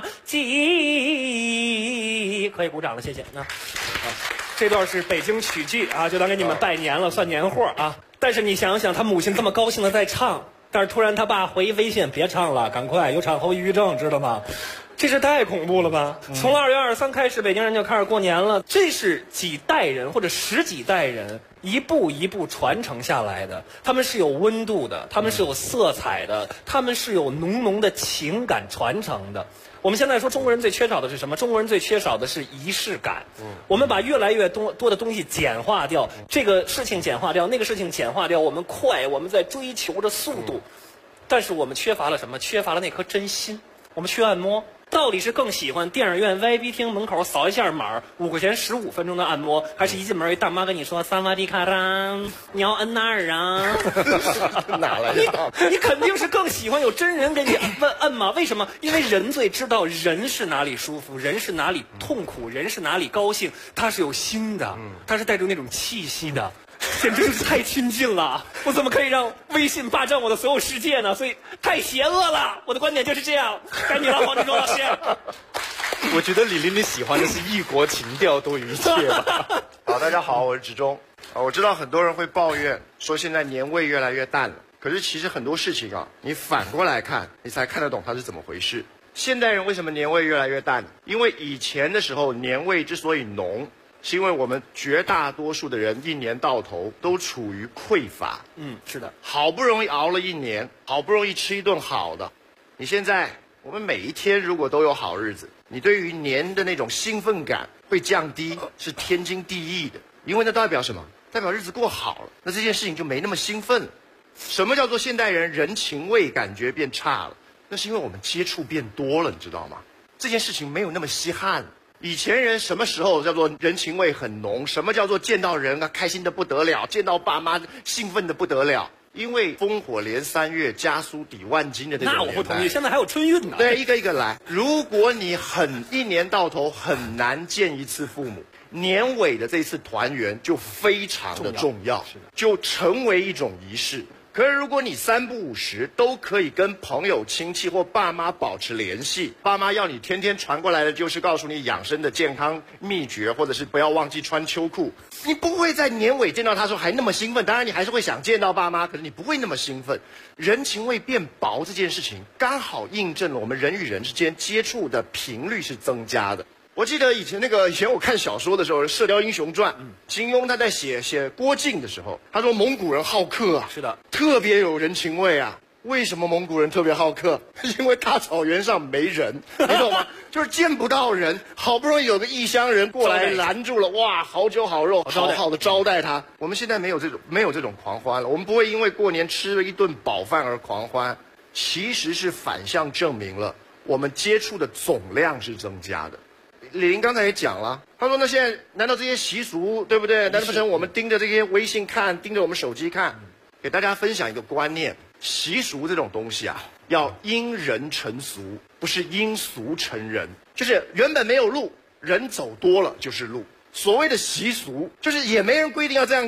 吉。可以鼓掌了，谢谢。这段是北京曲剧啊，就当给你们拜年了，算年货啊。但是你想想，他母亲这么高兴的在唱，但是突然他爸回微信，别唱了，赶快，有产后抑郁症，知道吗？这是太恐怖了吧！从2月23开始，北京人就开始过年了。这是几代人或者十几代人一步一步传承下来的，他们是有温度的，他们是有色彩的，他们是有浓浓的情感传承的。我们现在说中国人最缺少的是什么？中国人最缺少的是仪式感。我们把越来越多的东西简化掉，这个事情简化掉，那个事情简化掉，我们快，我们在追求着速度，但是我们缺乏了什么？缺乏了那颗真心。我们去按摩，到底是更喜欢电影院 VIP 厅门口扫一下码5块钱15分钟的按摩，还是一进门一大妈跟你说萨瓦迪卡啦，你要摁哪儿啊？ 哪来的？你肯定是更喜欢有真人给你摁嘛？为什么？因为人最知道人是哪里舒服，人是哪里痛苦，人是哪里高兴，他是有心的，他是带着那种气息的。简直是太亲近了！我怎么可以让微信霸占我的所有世界呢？所以太邪恶了！我的观点就是这样。该你了，黄志忠老师。 我觉得李林，你喜欢的是异国情调多于一切吧？ 好，大家好，我是志忠。我知道很多人会抱怨说现在年味越来越淡了，可是其实很多事情啊，你反过来看，你才看得懂它是怎么回事。现代人为什么年味越来越淡？因为以前的时候年味之所以浓，是因为我们绝大多数的人一年到头都处于匮乏。 是的， 好不容易熬了一年，好不容易吃一顿好的，你现在我们每一天如果都有好日子，你对于年的那种兴奋感会降低，是天经地义的。因为那代表什么？代表日子过好了，那这件事情就没那么兴奋了。什么叫做现代人人情味感觉变差了？那是因为我们接触变多了，你知道吗？这件事情没有那么稀罕。以前人什么时候叫做人情味很浓？什么叫做见到人啊开心的不得了，见到爸妈兴奋的不得了？因为烽火连3月，家书抵万金的那种年代。 那我不同意，现在还有春运呢。 对，一个一个来。如果你一年到头很难见一次父母，年尾的这次团圆就非常的重要，就成为一种仪式。可是如果你3不5时都可以跟朋友亲戚或爸妈保持联系，爸妈要你天天传过来的就是告诉你养生的健康秘诀，或者是不要忘记穿秋裤，你不会在年尾见到他的时候还那么兴奋。当然你还是会想见到爸妈，可是你不会那么兴奋。人情味变薄这件事情刚好印证了我们人与人之间接触的频率是增加的。我记得以前我看小说的时候，《射雕英雄传》，金庸他在写郭靖的时候，他说蒙古人好客啊， 是的， 特别有人情味啊。为什么蒙古人特别好客？因为大草原上没人，你懂吗？就是见不到人，好不容易有个异乡人过来拦住了，哇，好酒好肉，好好的招待他。我们现在没有这种狂欢了，我们不会因为过年吃了一顿饱饭而狂欢，其实是反向证明了我们接触的总量是增加的。李林刚才也讲了，他说那现在难道这些习俗对不对？难道不成我们盯着这些微信看，盯着我们手机看？给大家分享一个观念，习俗这种东西啊，要因人成俗，不是因俗成人。就是原本没有路，人走多了就是路。所谓的习俗，就是也没人规定要这样干，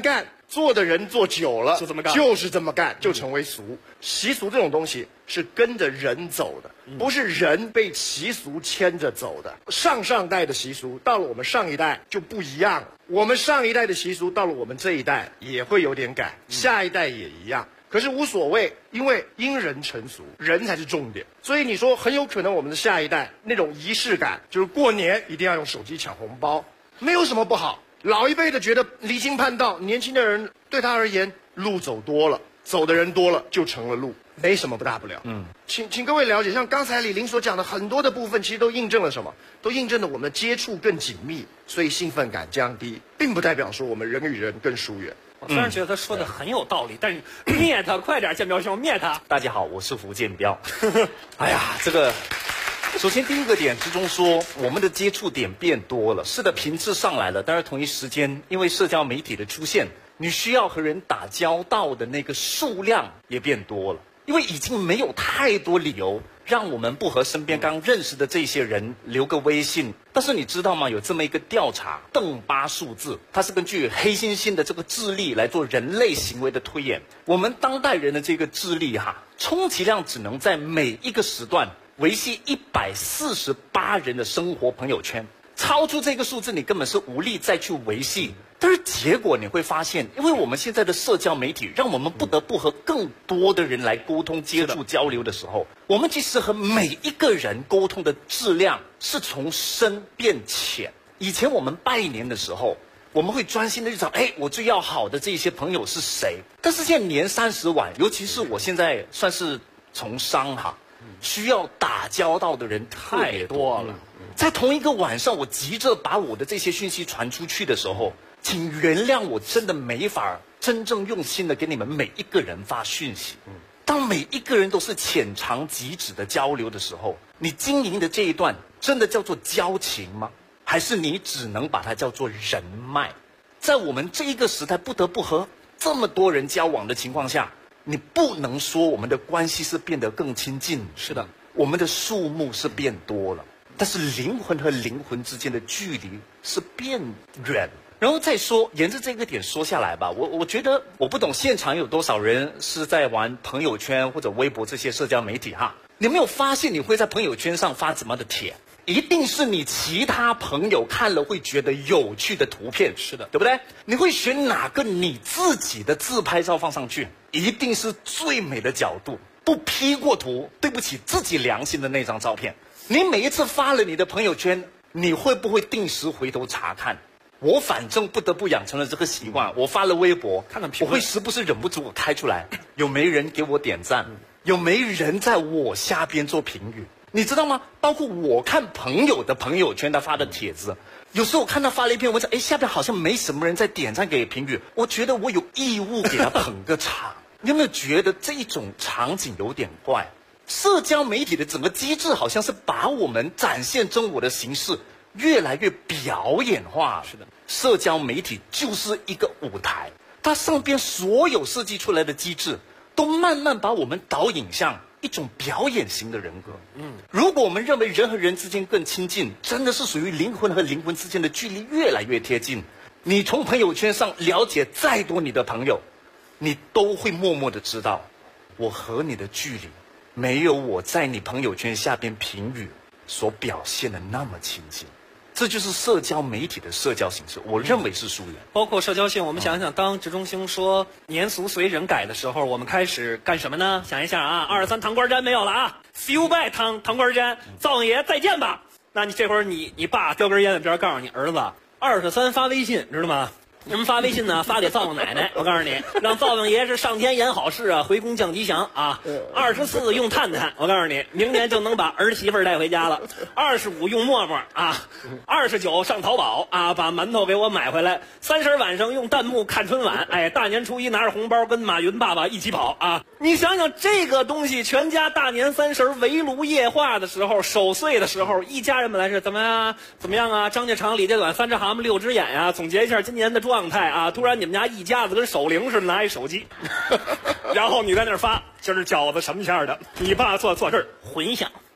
做的人做久了就这么干， 就是这么干，就成为俗。习俗这种东西是跟着人走的，不是人被习俗牵着走的。上上代的习俗到了我们上一代就不一样了，我们上一代的习俗到了我们这一代也会有点改，下一代也一样。可是无所谓，因为因人成俗，人才是重点。所以你说很有可能我们的下一代那种仪式感，就是过年一定要用手机抢红包，没有什么不好。老一辈的觉得离经叛道，年轻的人对他而言，路走多了，走的人多了就成了路，没什么不大不了。请各位了解，像刚才李玲所讲的很多的部分，其实都印证了什么？都印证了我们的接触更紧密，所以兴奋感降低，并不代表说我们人与人更疏远。 我虽然觉得他说的很有道理，但是灭他，快点，建彪兄，灭他！ 大家好，我是福建彪。哎呀，这个，首先第一个点之中说，我们的接触点变多了，是的，频次上来了，但是同一时间，因为社交媒体的出现，你需要和人打交道的那个数量也变多了，因为已经没有太多理由让我们不和身边刚认识的这些人留个微信。但是你知道吗？有这么一个调查，邓巴数字，它是根据黑猩猩的这个智力来做人类行为的推演。我们当代人的这个智力充其量只能在每一个时段维系148人的生活朋友圈，超出这个数字你根本是无力再去维系。但是结果你会发现，因为我们现在的社交媒体让我们不得不和更多的人来沟通、接触、交流的时候，我们其实和每一个人沟通的质量是从深变浅。以前我们拜年的时候，我们会专心的去找，我最要好的这些朋友是谁。但是现在年30晚，尤其是我现在算是从商需要打交道的人太多了。在同一个晚上，我急着把我的这些讯息传出去的时候，请原谅我真的没法真正用心的给你们每一个人发讯息。当每一个人都是浅尝即止的交流的时候，你经营的这一段真的叫做交情吗？还是你只能把它叫做人脉？在我们这一个时代不得不和这么多人交往的情况下，你不能说我们的关系是变得更亲近。是的，我们的数目是变多了，但是灵魂和灵魂之间的距离是变远。然后再说，沿着这个点说下来吧，我觉得我不懂现场有多少人是在玩朋友圈或者微博这些社交媒体你没有发现你会在朋友圈上发怎么的帖？一定是你其他朋友看了会觉得有趣的图片。是的，对不对？你会选哪个你自己的自拍照放上去？一定是最美的角度，不 P 过图，对不起自己良心的那张照片。你每一次发了你的朋友圈，你会不会定时回头查看？我反正不得不养成了这个习惯，我发了微博，我会时不时忍不住我开出来，有没人给我点赞，有没人在我下边做评语，你知道吗？包括我看朋友的朋友圈他发的帖子，有时候我看他发了一篇文章，下边好像没什么人在点赞给评语，我觉得我有义务给他捧个场。你有没有觉得这种场景有点怪？社交媒体的整个机制好像是把我们展现真我的形式越来越表演化。是的，社交媒体就是一个舞台，它上边所有设计出来的机制都慢慢把我们导引向一种表演型的人格。如果我们认为人和人之间更亲近，真的是属于灵魂和灵魂之间的距离越来越贴近，你从朋友圈上了解再多你的朋友，你都会默默的知道，我和你的距离没有我在你朋友圈下边评语所表现的那么亲近。这就是社交媒体的社交形式，我认为是疏远。 包括社交性，我们想想，当执中兴说年俗随人改的时候，我们开始干什么呢？想一下23糖瓜粘没有了，See you bye 糖瓜粘，灶王爷再见吧。那你这会儿你爸叼根烟在边告诉你儿子，23发微信，知道吗？什么发微信呢？发给灶王奶奶，我告诉你，让灶王爷是上天言好事回宫降吉祥24用探探，我告诉你，明年就能把儿媳妇带回家了。25用陌陌29上淘宝把馒头给我买回来。30晚上用弹幕看春晚，大年初一拿着红包跟马云爸爸一起跑你想想这个东西，全家大年30围炉夜话的时候，守岁的时候，一家人本来是怎么样啊？张家长李家短3只蛤蟆6只眼呀，总结一下今年的状态突然你们家一家子跟守灵似的拿一手机然后你在那儿发，今儿饺子什么馅的，你爸做这儿混响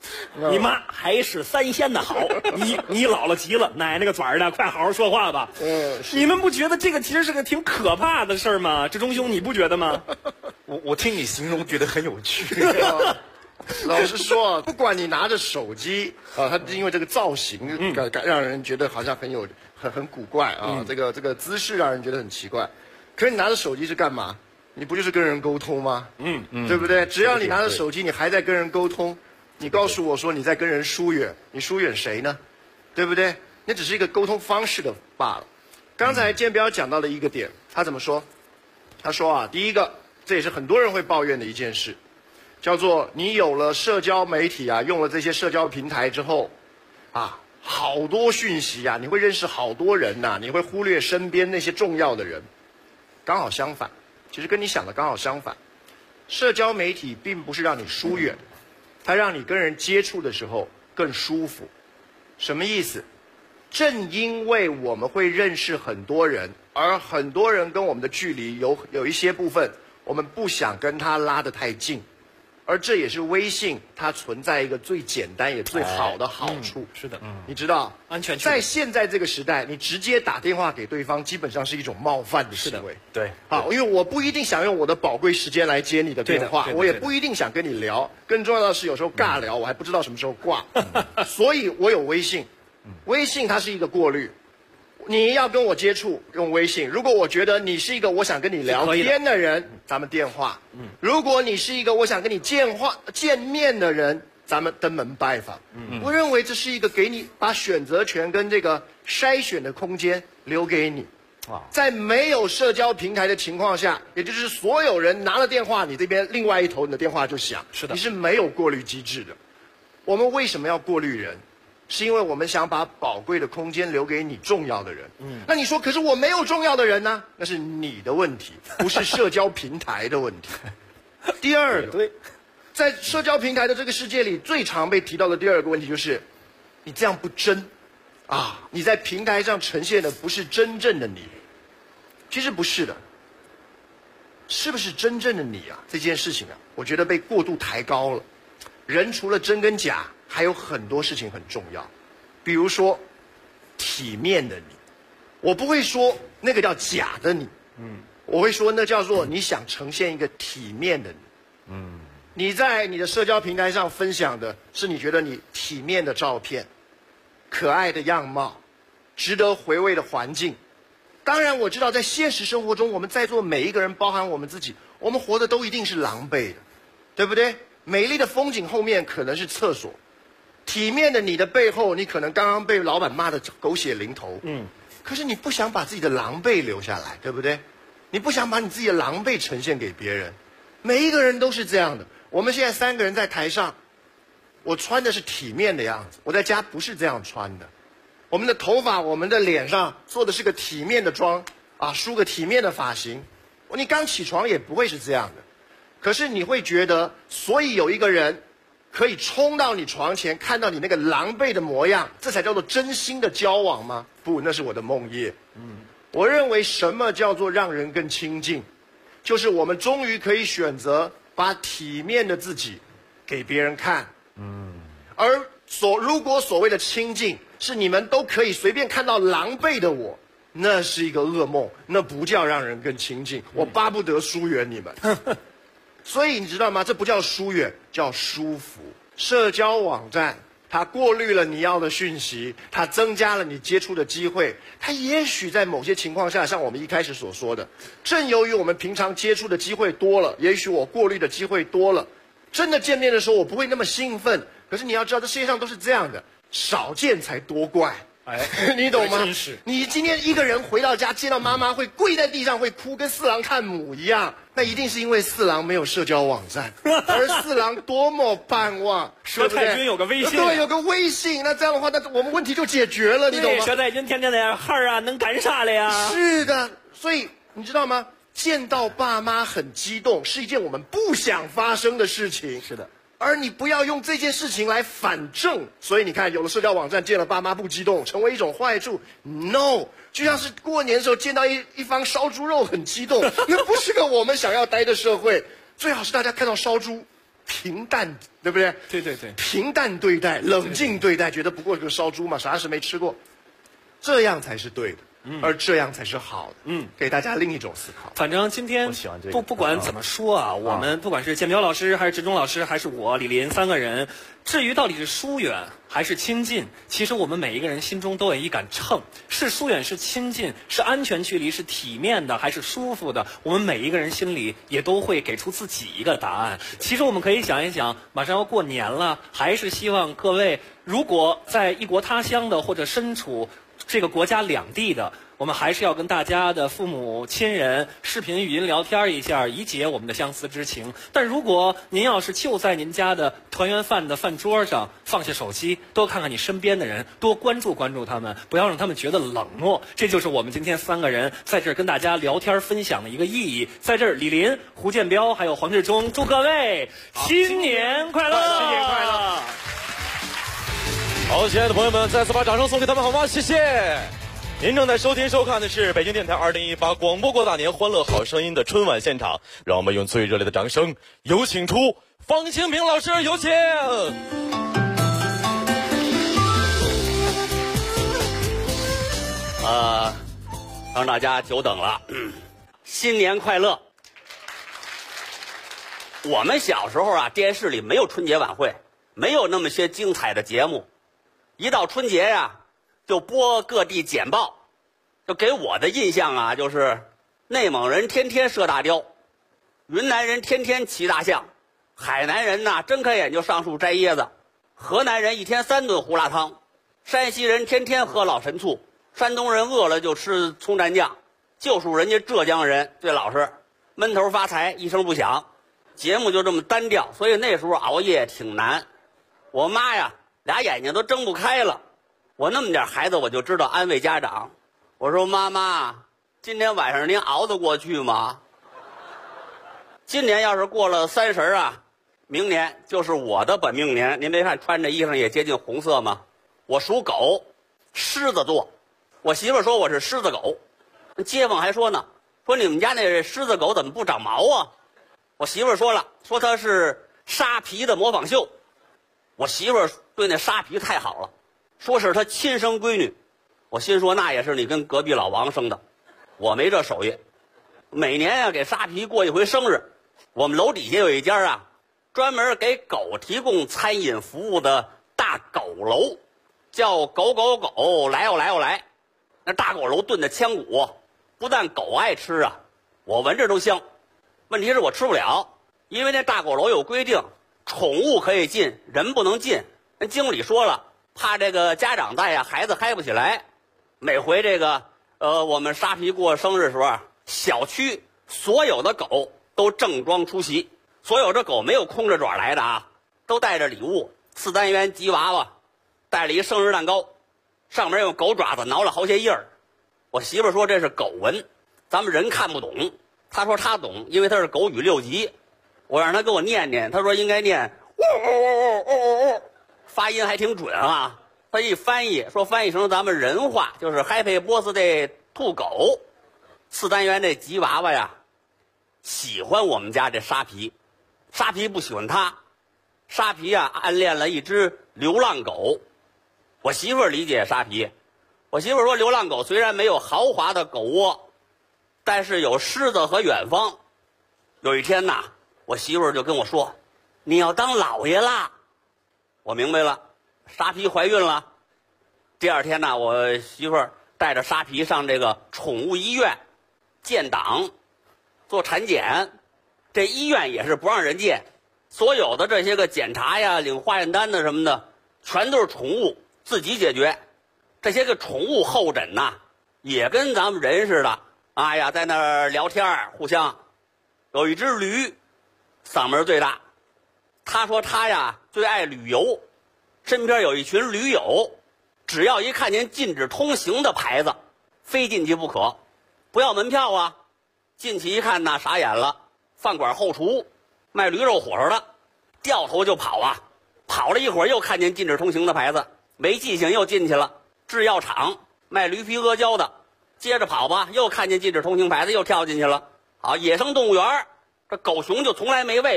你妈还是三鲜的好，你姥姥急了，奶奶个爪儿的，快好好说话吧。你们不觉得这个其实是个挺可怕的事儿吗？志忠兄，你不觉得吗？ 我听你形容觉得很有趣。 老实说，不管你拿着手机啊，它因为这个造型让人觉得好像很古怪啊，这个姿势让人觉得很奇怪。可是你拿着手机是干嘛？你不就是跟人沟通吗？对不对？只要你拿着手机，你还在跟人沟通，你告诉我说你在跟人疏远，你疏远谁呢？对不对？那只是一个沟通方式的罢了。刚才建彪讲到了一个点，他怎么说？他说啊，第一个，这也是很多人会抱怨的一件事，叫做你有了社交媒体啊，用了这些社交平台之后，啊，好多讯息啊，你会认识好多人呐，你会忽略身边那些重要的人。刚好相反，其实跟你想的刚好相反。社交媒体并不是让你疏远，它让你跟人接触的时候更舒服。什么意思？正因为我们会认识很多人，而很多人跟我们的距离有一些部分，我们不想跟他拉得太近。而这也是微信它存在一个最简单也最好的好处。 是的， 你知道， 安全在现在这个时代，你直接打电话给对方，基本上是一种冒犯的行为。 对， 好，因为我不一定想用我的宝贵时间来接你的电话，我也不一定想跟你聊。更重要的是，有时候尬聊，我还不知道什么时候挂。所以我有微信，微信它是一个过滤。你要跟我接触，用微信。如果我觉得你是一个我想跟你聊天的人，咱们电话。如果你是一个我想跟你见面的人，咱们登门拜访。我认为这是一个给你把选择权跟这个筛选的空间留给你。在没有社交平台的情况下，也就是所有人拿了电话，你这边另外一头你的电话就响，你是没有过滤机制的。我们为什么要过滤人？是因为我们想把宝贵的空间留给你重要的人。那你说，可是我没有重要的人呢？那是你的问题，不是社交平台的问题。第二个，在社交平台的这个世界里，最常被提到的第二个问题就是，你这样不真啊！你在平台上呈现的不是真正的你。其实不是的，是不是真正的你啊？这件事情啊，我觉得被过度抬高了。人除了真跟假，还有很多事情很重要，比如说体面的你，我不会说那个叫假的你，我会说那叫做你想呈现一个体面的你，你在你的社交平台上分享的是你觉得你体面的照片，可爱的样貌，值得回味的环境。当然我知道在现实生活中，我们在座每一个人，包含我们自己，我们活的都一定是狼狈的，对不对？美丽的风景后面可能是厕所，体面的你的背后，你可能刚刚被老板骂得狗血淋头。可是你不想把自己的狼狈留下来，对不对？你不想把你自己的狼狈呈现给别人。每一个人都是这样的。我们现在3个人在台上，我穿的是体面的样子，我在家不是这样穿的。我们的头发，我们的脸上做的是个体面的妆啊，梳个体面的发型。你刚起床也不会是这样的。可是你会觉得，所以有一个人可以冲到你床前，看到你那个狼狈的模样，这才叫做真心的交往吗？不，那是我的梦魇。我认为什么叫做让人更亲近，就是我们终于可以选择把体面的自己给别人看。而如果所谓的亲近是你们都可以随便看到狼狈的我，那是一个噩梦，那不叫让人更亲近。我巴不得疏远你们。所以你知道吗？这不叫疏远，叫舒服。社交网站它过滤了你要的讯息，它增加了你接触的机会，它也许在某些情况下，像我们一开始所说的，正由于我们平常接触的机会多了，也许我过滤的机会多了，真的见面的时候我不会那么兴奋。可是你要知道，这世界上都是这样的，少见才多怪。你懂吗？真是。你今天一个人回到家，见到妈妈会跪在地上会哭，跟四郎看母一样，那一定是因为四郎没有社交网站，而四郎多么盼望佘太君有个微信， 对，有个微信，那这样的话，那我们问题就解决了，你懂吗？ 佘太君天天的号啊，能干啥了呀？ 是的，所以你知道吗？见到爸妈很激动，是一件我们不想发生的事情。 是的。 而你不要用这件事情来反证，所以你看，有了社交网站，见了爸妈不激动，成为一种坏处。No， 就像是过年的时候见到一方烧猪肉很激动，那不是个我们想要待的社会。最好是大家看到烧猪， 平淡，对不对？ 对对对， 平淡对待，冷静对待，觉得不过是个烧猪嘛，啥事没吃过，这样才是对的。而这样才是好的。给大家另一种思考。 反正今天不管怎么说啊，我们不管是建彪老师，还是志忠老师，还是我李林三个人，至于到底是疏远还是亲近，其实我们每一个人心中都有一杆秤，是疏远是亲近，是安全距离是体面的还是舒服的，我们每一个人心里也都会给出自己一个答案。其实我们可以想一想，马上要过年了，还是希望各位如果在异国他乡的或者身处这个国家两地的，我们还是要跟大家的父母亲人视频语音聊天一下，以解我们的相思之情。但如果您要是就在您家的团圆饭的饭桌上放下手机，多看看你身边的人，多关注关注他们，不要让他们觉得冷漠。这就是我们今天三个人在这儿跟大家聊天分享的一个意义。在这儿，李林、胡建彪还有黄志忠，祝各位新年快乐！ 新年快乐！好，亲爱的朋友们，再次把掌声送给他们好吗？谢谢。您正在收听收看的是北京电台2018广播过大年欢乐好声音的春晚现场，让我们用最热烈的掌声有请出方清平老师，有请。 让大家久等了，新年快乐。我们小时候啊，电视里没有春节晚会，没有那么些精彩的节目，一到春节呀，就播各地简报，就给我的印象啊，就是内蒙人天天射大雕，云南人天天骑大象，海南人呐睁开眼就上树摘椰子，河南人一天3顿胡辣汤，山西人天天喝老陈醋，山东人饿了就吃葱蘸酱，就属人家浙江人最老实，闷头发财一声不响，节目就这么单调，所以那时候熬夜挺难。我妈呀，俩眼睛都睁不开了。我那么点孩子，我就知道安慰家长。我说妈妈，今天晚上您熬得过去吗？今年要是过了30啊，明年就是我的本命年。您别看穿着衣裳也接近红色吗？我属狗，狮子座。我媳妇说我是狮子狗，街坊还说呢，说你们家那狮子狗怎么不长毛啊？我媳妇说了，说它是沙皮的模仿秀。我媳妇对那沙皮太好了，说是她亲生闺女。我心说那也是你跟隔壁老王生的，我没这手艺。每年啊给沙皮过一回生日。我们楼底下有一家啊专门给狗提供餐饮服务的大狗楼，叫狗狗狗来哦来哦来。那大狗楼炖的腔骨不但狗爱吃啊，我闻着都香。问题是我吃不了，因为那大狗楼有规定，宠物可以进，人不能进。那经理说了，怕这个家长在呀，孩子嗨不起来。每回这个我们沙皮过生日的时候啊，小区所有的狗都正装出席，所有这狗没有空着爪来的啊，都带着礼物，4单元吉娃娃，带了一生日蛋糕，上面用狗爪子挠了好些印儿。我媳妇说这是狗文，咱们人看不懂。她说她懂，因为她是狗语6级。我让她给我念念，她说应该念发音还挺准啊。她一翻译说翻译成咱们人话就是 Happy Birthday to 狗。4单元这吉娃娃呀喜欢我们家这沙皮，沙皮不喜欢他。沙皮啊暗恋了一只流浪狗。我媳妇理解沙皮，我媳妇说流浪狗虽然没有豪华的狗窝，但是有狮子和远方。有一天呐，我媳妇就跟我说，你要当老爷啦。我明白了，沙皮怀孕了。第二天呢，我媳妇带着沙皮上这个宠物医院建档做产检。这医院也是不让人见，所有的这些个检查呀、领化验单的什么的，全都是宠物自己解决。这些个宠物候诊呐，也跟咱们人似的，哎呀，在那儿聊天互相。有一只驴，嗓门最大。他说他呀最爱旅游，身边有一群驴友，只要一看见禁止通行的牌子，非进去不可，不要门票啊。进去一看呐，傻眼了，饭馆后厨卖驴肉火烧的，掉头就跑啊。跑了一会儿又看见禁止通行的牌子，没记性又进去了。制药厂卖驴皮阿胶的，接着跑吧，又看见禁止通行牌子又跳进去了。好，野生动物园这狗熊就从来没喂过，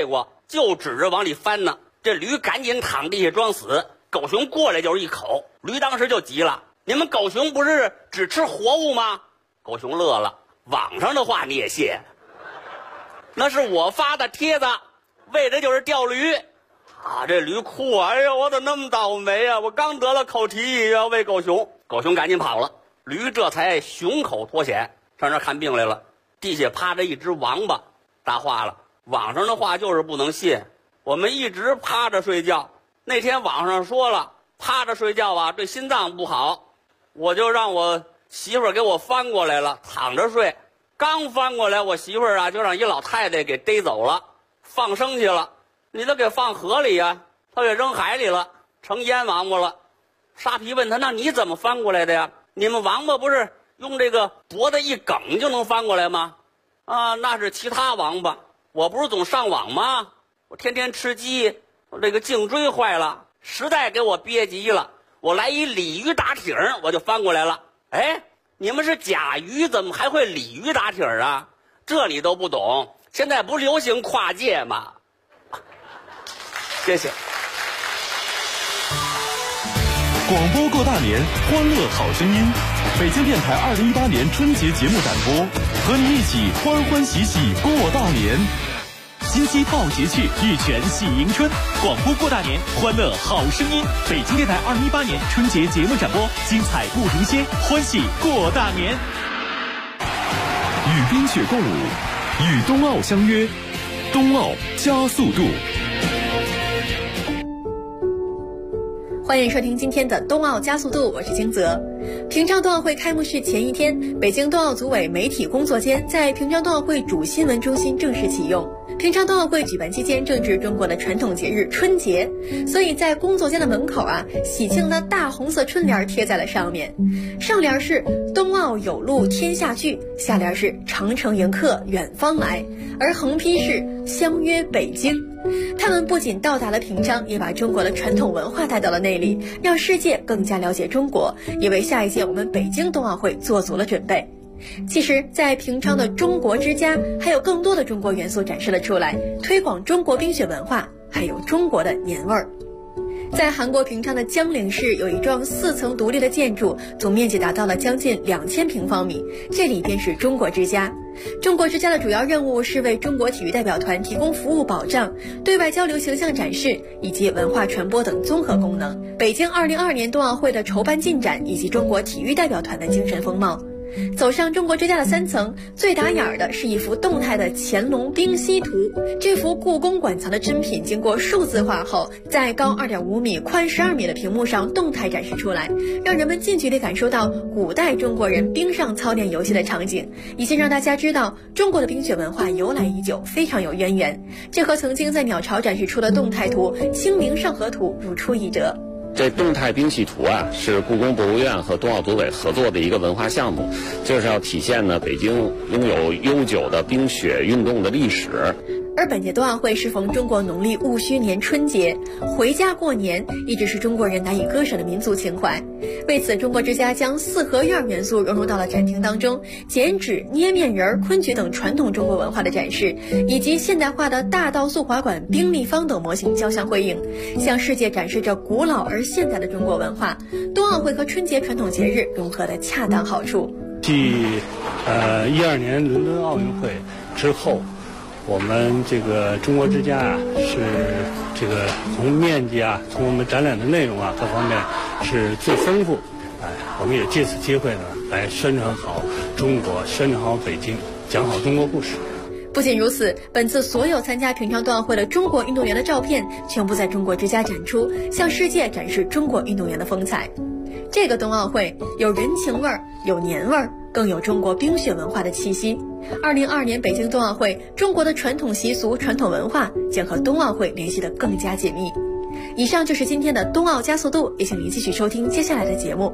就指着往里翻呢。这驴赶紧躺地下装死，狗熊过来就是一口，驴当时就急了：“你们狗熊不是只吃活物吗？”狗熊乐了：“网上的话你也信？那是我发的帖子，为的就是钓驴。”这驴哭啊！哎呀，我怎么那么倒霉啊！我刚得了口蹄疫要喂狗熊，狗熊赶紧跑了，驴这才熊口脱险，上这看病来了。地下趴着一只王八，大话了，网上的话就是不能信。我们一直趴着睡觉，那天网上说了，趴着睡觉啊对心脏不好，我就让我媳妇儿给我翻过来了，躺着睡。刚翻过来，我媳妇儿啊就让一老太太给逮走了，放生去了。你都给放河里呀，他给扔海里了，成烟王八了。沙皮问他：“那你怎么翻过来的呀？你们王八不是用这个脖子一梗就能翻过来吗？”那是其他王八，我不是总上网吗？我天天吃鸡，我这个颈椎坏了，实在给我憋急了，我来一鲤鱼打挺，我就翻过来了。哎，你们是甲鱼，怎么还会鲤鱼打挺啊？这你都不懂，现在不流行跨界吗？谢谢。 广播过大年，欢乐好声音。北京电台2018年春节节目展播，和你一起欢欢喜喜过大年。 金鸡报节去，玉泉喜迎春。广播过大年，欢乐好声音。北京电台2018年春节节目展播，精彩不停歇，欢喜过大年。 与冰雪共舞，与冬奥相约，冬奥加速度。 欢迎收听今天的冬奥加速度，我是金泽。平昌冬奥会开幕式前一天，北京冬奥组委媒体工作间在平昌冬奥会主新闻中心正式启用。平昌冬奥会举办期间正值中国的传统节日春节，所以在工作间的门口喜庆的大红色春联贴在了上面，上联是冬奥有路天下聚，下联是长城迎客远方来，而横批是相约北京。他们不仅到达了平昌，也把中国的传统文化带到了那里，让世界更加了解中国，也为下一届我们北京冬奥会做足了准备。其实在平昌的中国之家还有更多的中国元素展示了出来，推广中国冰雪文化，还有中国的年味儿。在韩国平昌的江陵市有一幢4层独立的建筑，总面积达到了将近2000平方米，这里便是中国之家。中国之家的主要任务是为中国体育代表团提供服务保障、对外交流形象展示以及文化传播等综合功能。北京2022年冬奥会的筹办进展以及中国体育代表团的精神风貌。走上中国之家的3层，最打眼的是一幅动态的乾隆冰溪图。这幅故宫馆藏的珍品经过数字化后，在高2.5米、宽12米的屏幕上动态展示出来，让人们近距离感受到古代中国人冰上操练游戏的场景，以及让大家知道中国的冰雪文化由来已久，非常有渊源。这和曾经在鸟巢展示出的动态图《清明上河图》如出一辙。 这动态冰系图是故宫博物院和冬奥组委合作的一个文化项目，就是要体现呢北京拥有悠久的冰雪运动的历史。 而本届冬奥会适逢中国农历戊戌年春节，回家过年一直是中国人难以割舍的民族情怀。为此，中国之家将4合院元素融入到了展厅当中，剪纸、捏面人、昆曲等传统中国文化的展示，以及现代化的大道速滑馆、冰立方等模型交相辉映，向世界展示着古老而现代的中国文化。冬奥会和春节传统节日融合的恰当好处。 继12年伦敦奥运会之后，我们这个中国之家是这个从面积从我们展览的内容各方面是最丰富。我们也借此机会呢，来宣传好中国，宣传好北京，讲好中国故事。 不仅如此，本次所有参加平昌冬奥会的中国运动员的照片全部在中国之家展出，向世界展示中国运动员的风采。这个冬奥会有人情味儿，有年味儿，更有中国冰雪文化的气息。2022年北京冬奥会，中国的传统习俗、传统文化将和冬奥会联系得更加紧密。以上就是今天的冬奥加速度，也请您继续收听接下来的节目。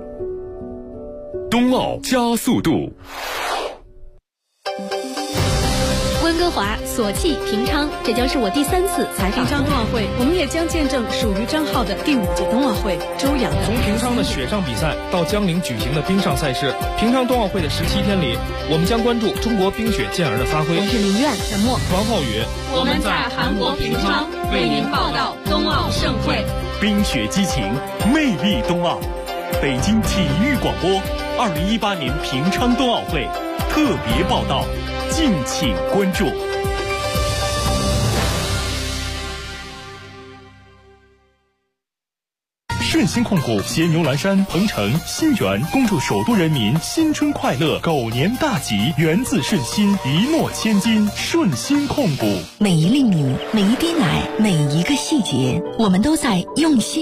冬奥加速度。 温哥华、索契、平昌，这将是我第3次采访平昌冬奥会，我们也将见证属于张浩的第5届冬奥会。周洋从平昌的雪上比赛到江陵举行的冰上赛事，平昌冬奥会的17天里，我们将关注中国冰雪健儿的发挥。 我是林苑、沈默、 王浩宇， 我们在韩国平昌为您报道冬奥盛会。 冰雪激情，魅力冬奥。北京体育广播2018年平昌冬奥会特别报道，敬请关注。顺鑫控股携牛栏山、鹏城、新源恭祝首都人民新春快乐，狗年大吉，源自顺心，一诺千金。顺鑫控股， 每一粒米，每一滴奶，每一个细节，我们都在用心